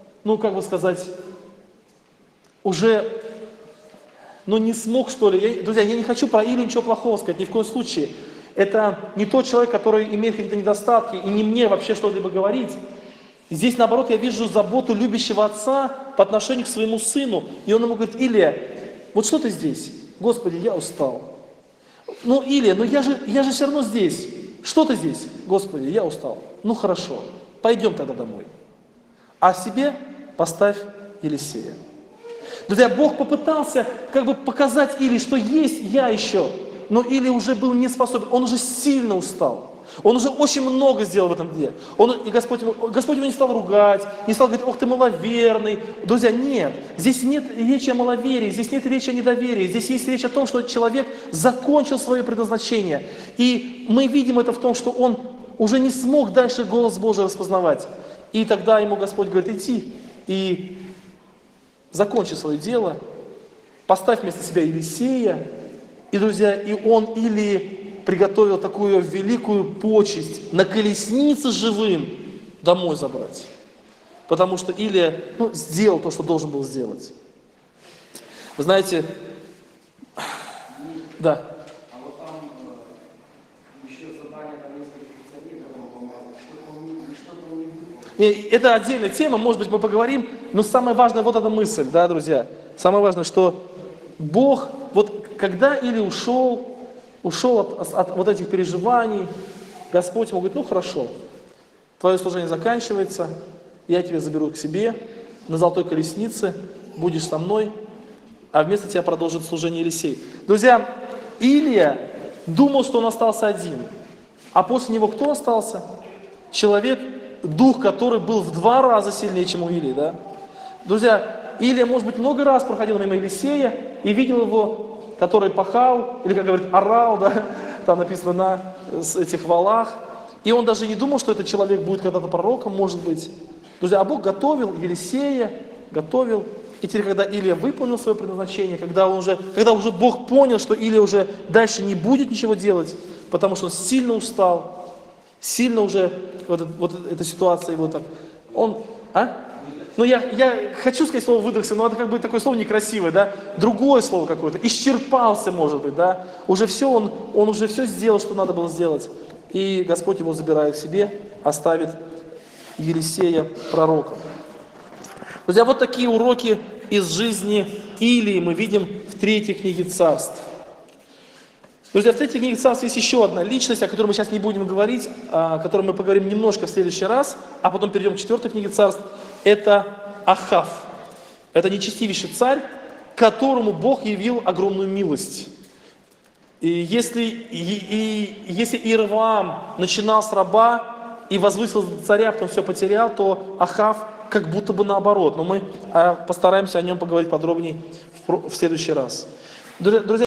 уже не смог, что ли. Друзья, я не хочу про Илию ничего плохого сказать, ни в коем случае. Это не тот человек, который имеет какие-то недостатки, и не мне вообще что-либо говорить. Здесь, наоборот, я вижу заботу любящего отца по отношению к своему сыну. И он ему говорит: Илия, вот что ты здесь? Господи, я устал. Илия, я же все равно здесь. Что ты здесь? Господи, я устал. Хорошо, пойдем тогда домой. А себе поставь Елисея. Друзья, Бог попытался показать Илии, что есть я еще. Но Илия уже был не способен, он уже сильно устал. Он уже очень много сделал в этом деле. И Господь его не стал ругать, не стал говорить: ох ты маловерный. Друзья, нет. Здесь нет речи о маловерии, здесь нет речи о недоверии. Здесь есть речь о том, что человек закончил свое предназначение. И мы видим это в том, что он уже не смог дальше голос Божий распознавать. И тогда ему Господь говорит: иди и закончи свое дело, поставь вместо себя Елисея. И, друзья, и он Илии приготовил такую великую почесть на колеснице живым домой забрать. Потому что Илия сделал то, что должен был сделать. Вы знаете, да. А вот там еще задание нескольких царей, что-то он не выполнил. Это отдельная тема, может быть, мы поговорим, но самое важное вот эта мысль, да, друзья. Самое важное, что Бог, когда Илия ушел от вот этих переживаний, Господь ему говорит: хорошо, твое служение заканчивается, я тебя заберу к себе на золотой колеснице, будешь со мной, а вместо тебя продолжит служение Елисей. Друзья, Илия думал, что он остался один, а после него кто остался? Человек, дух, который был в 2 раза сильнее, чем у Илии, да? Друзья, Илия, может быть, много раз проходил мимо Елисея и видел его, который пахал, или, как говорят, орал, да, там написано на этих валах. И он даже не думал, что этот человек будет когда-то пророком, может быть. Друзья, а Бог готовил Елисея, готовил. И теперь, когда Илия выполнил свое предназначение, когда уже Бог понял, что Илия уже дальше не будет ничего делать, потому что он сильно устал, сильно уже вот эта ситуация его так, я хочу сказать слово «выдохся», но это такое слово некрасивое, да? Другое слово какое-то. Исчерпался, может быть, да? Уже все, он уже все сделал, что надо было сделать. И Господь его забирает к себе, оставит Елисея пророком. Друзья, вот такие уроки из жизни Илии мы видим в 3 книге Царств. Друзья, в 3 книге Царств есть еще одна личность, о которой мы сейчас не будем говорить, о которой мы поговорим немножко в следующий раз, а потом перейдем к 4 книге Царств. Это Ахав. Это нечестивейший царь, которому Бог явил огромную милость. И если Иеровоам начинал с раба и возвысил царя, потом все потерял, то Ахав как будто бы наоборот. Но мы постараемся о нем поговорить подробнее в следующий раз. Друзья,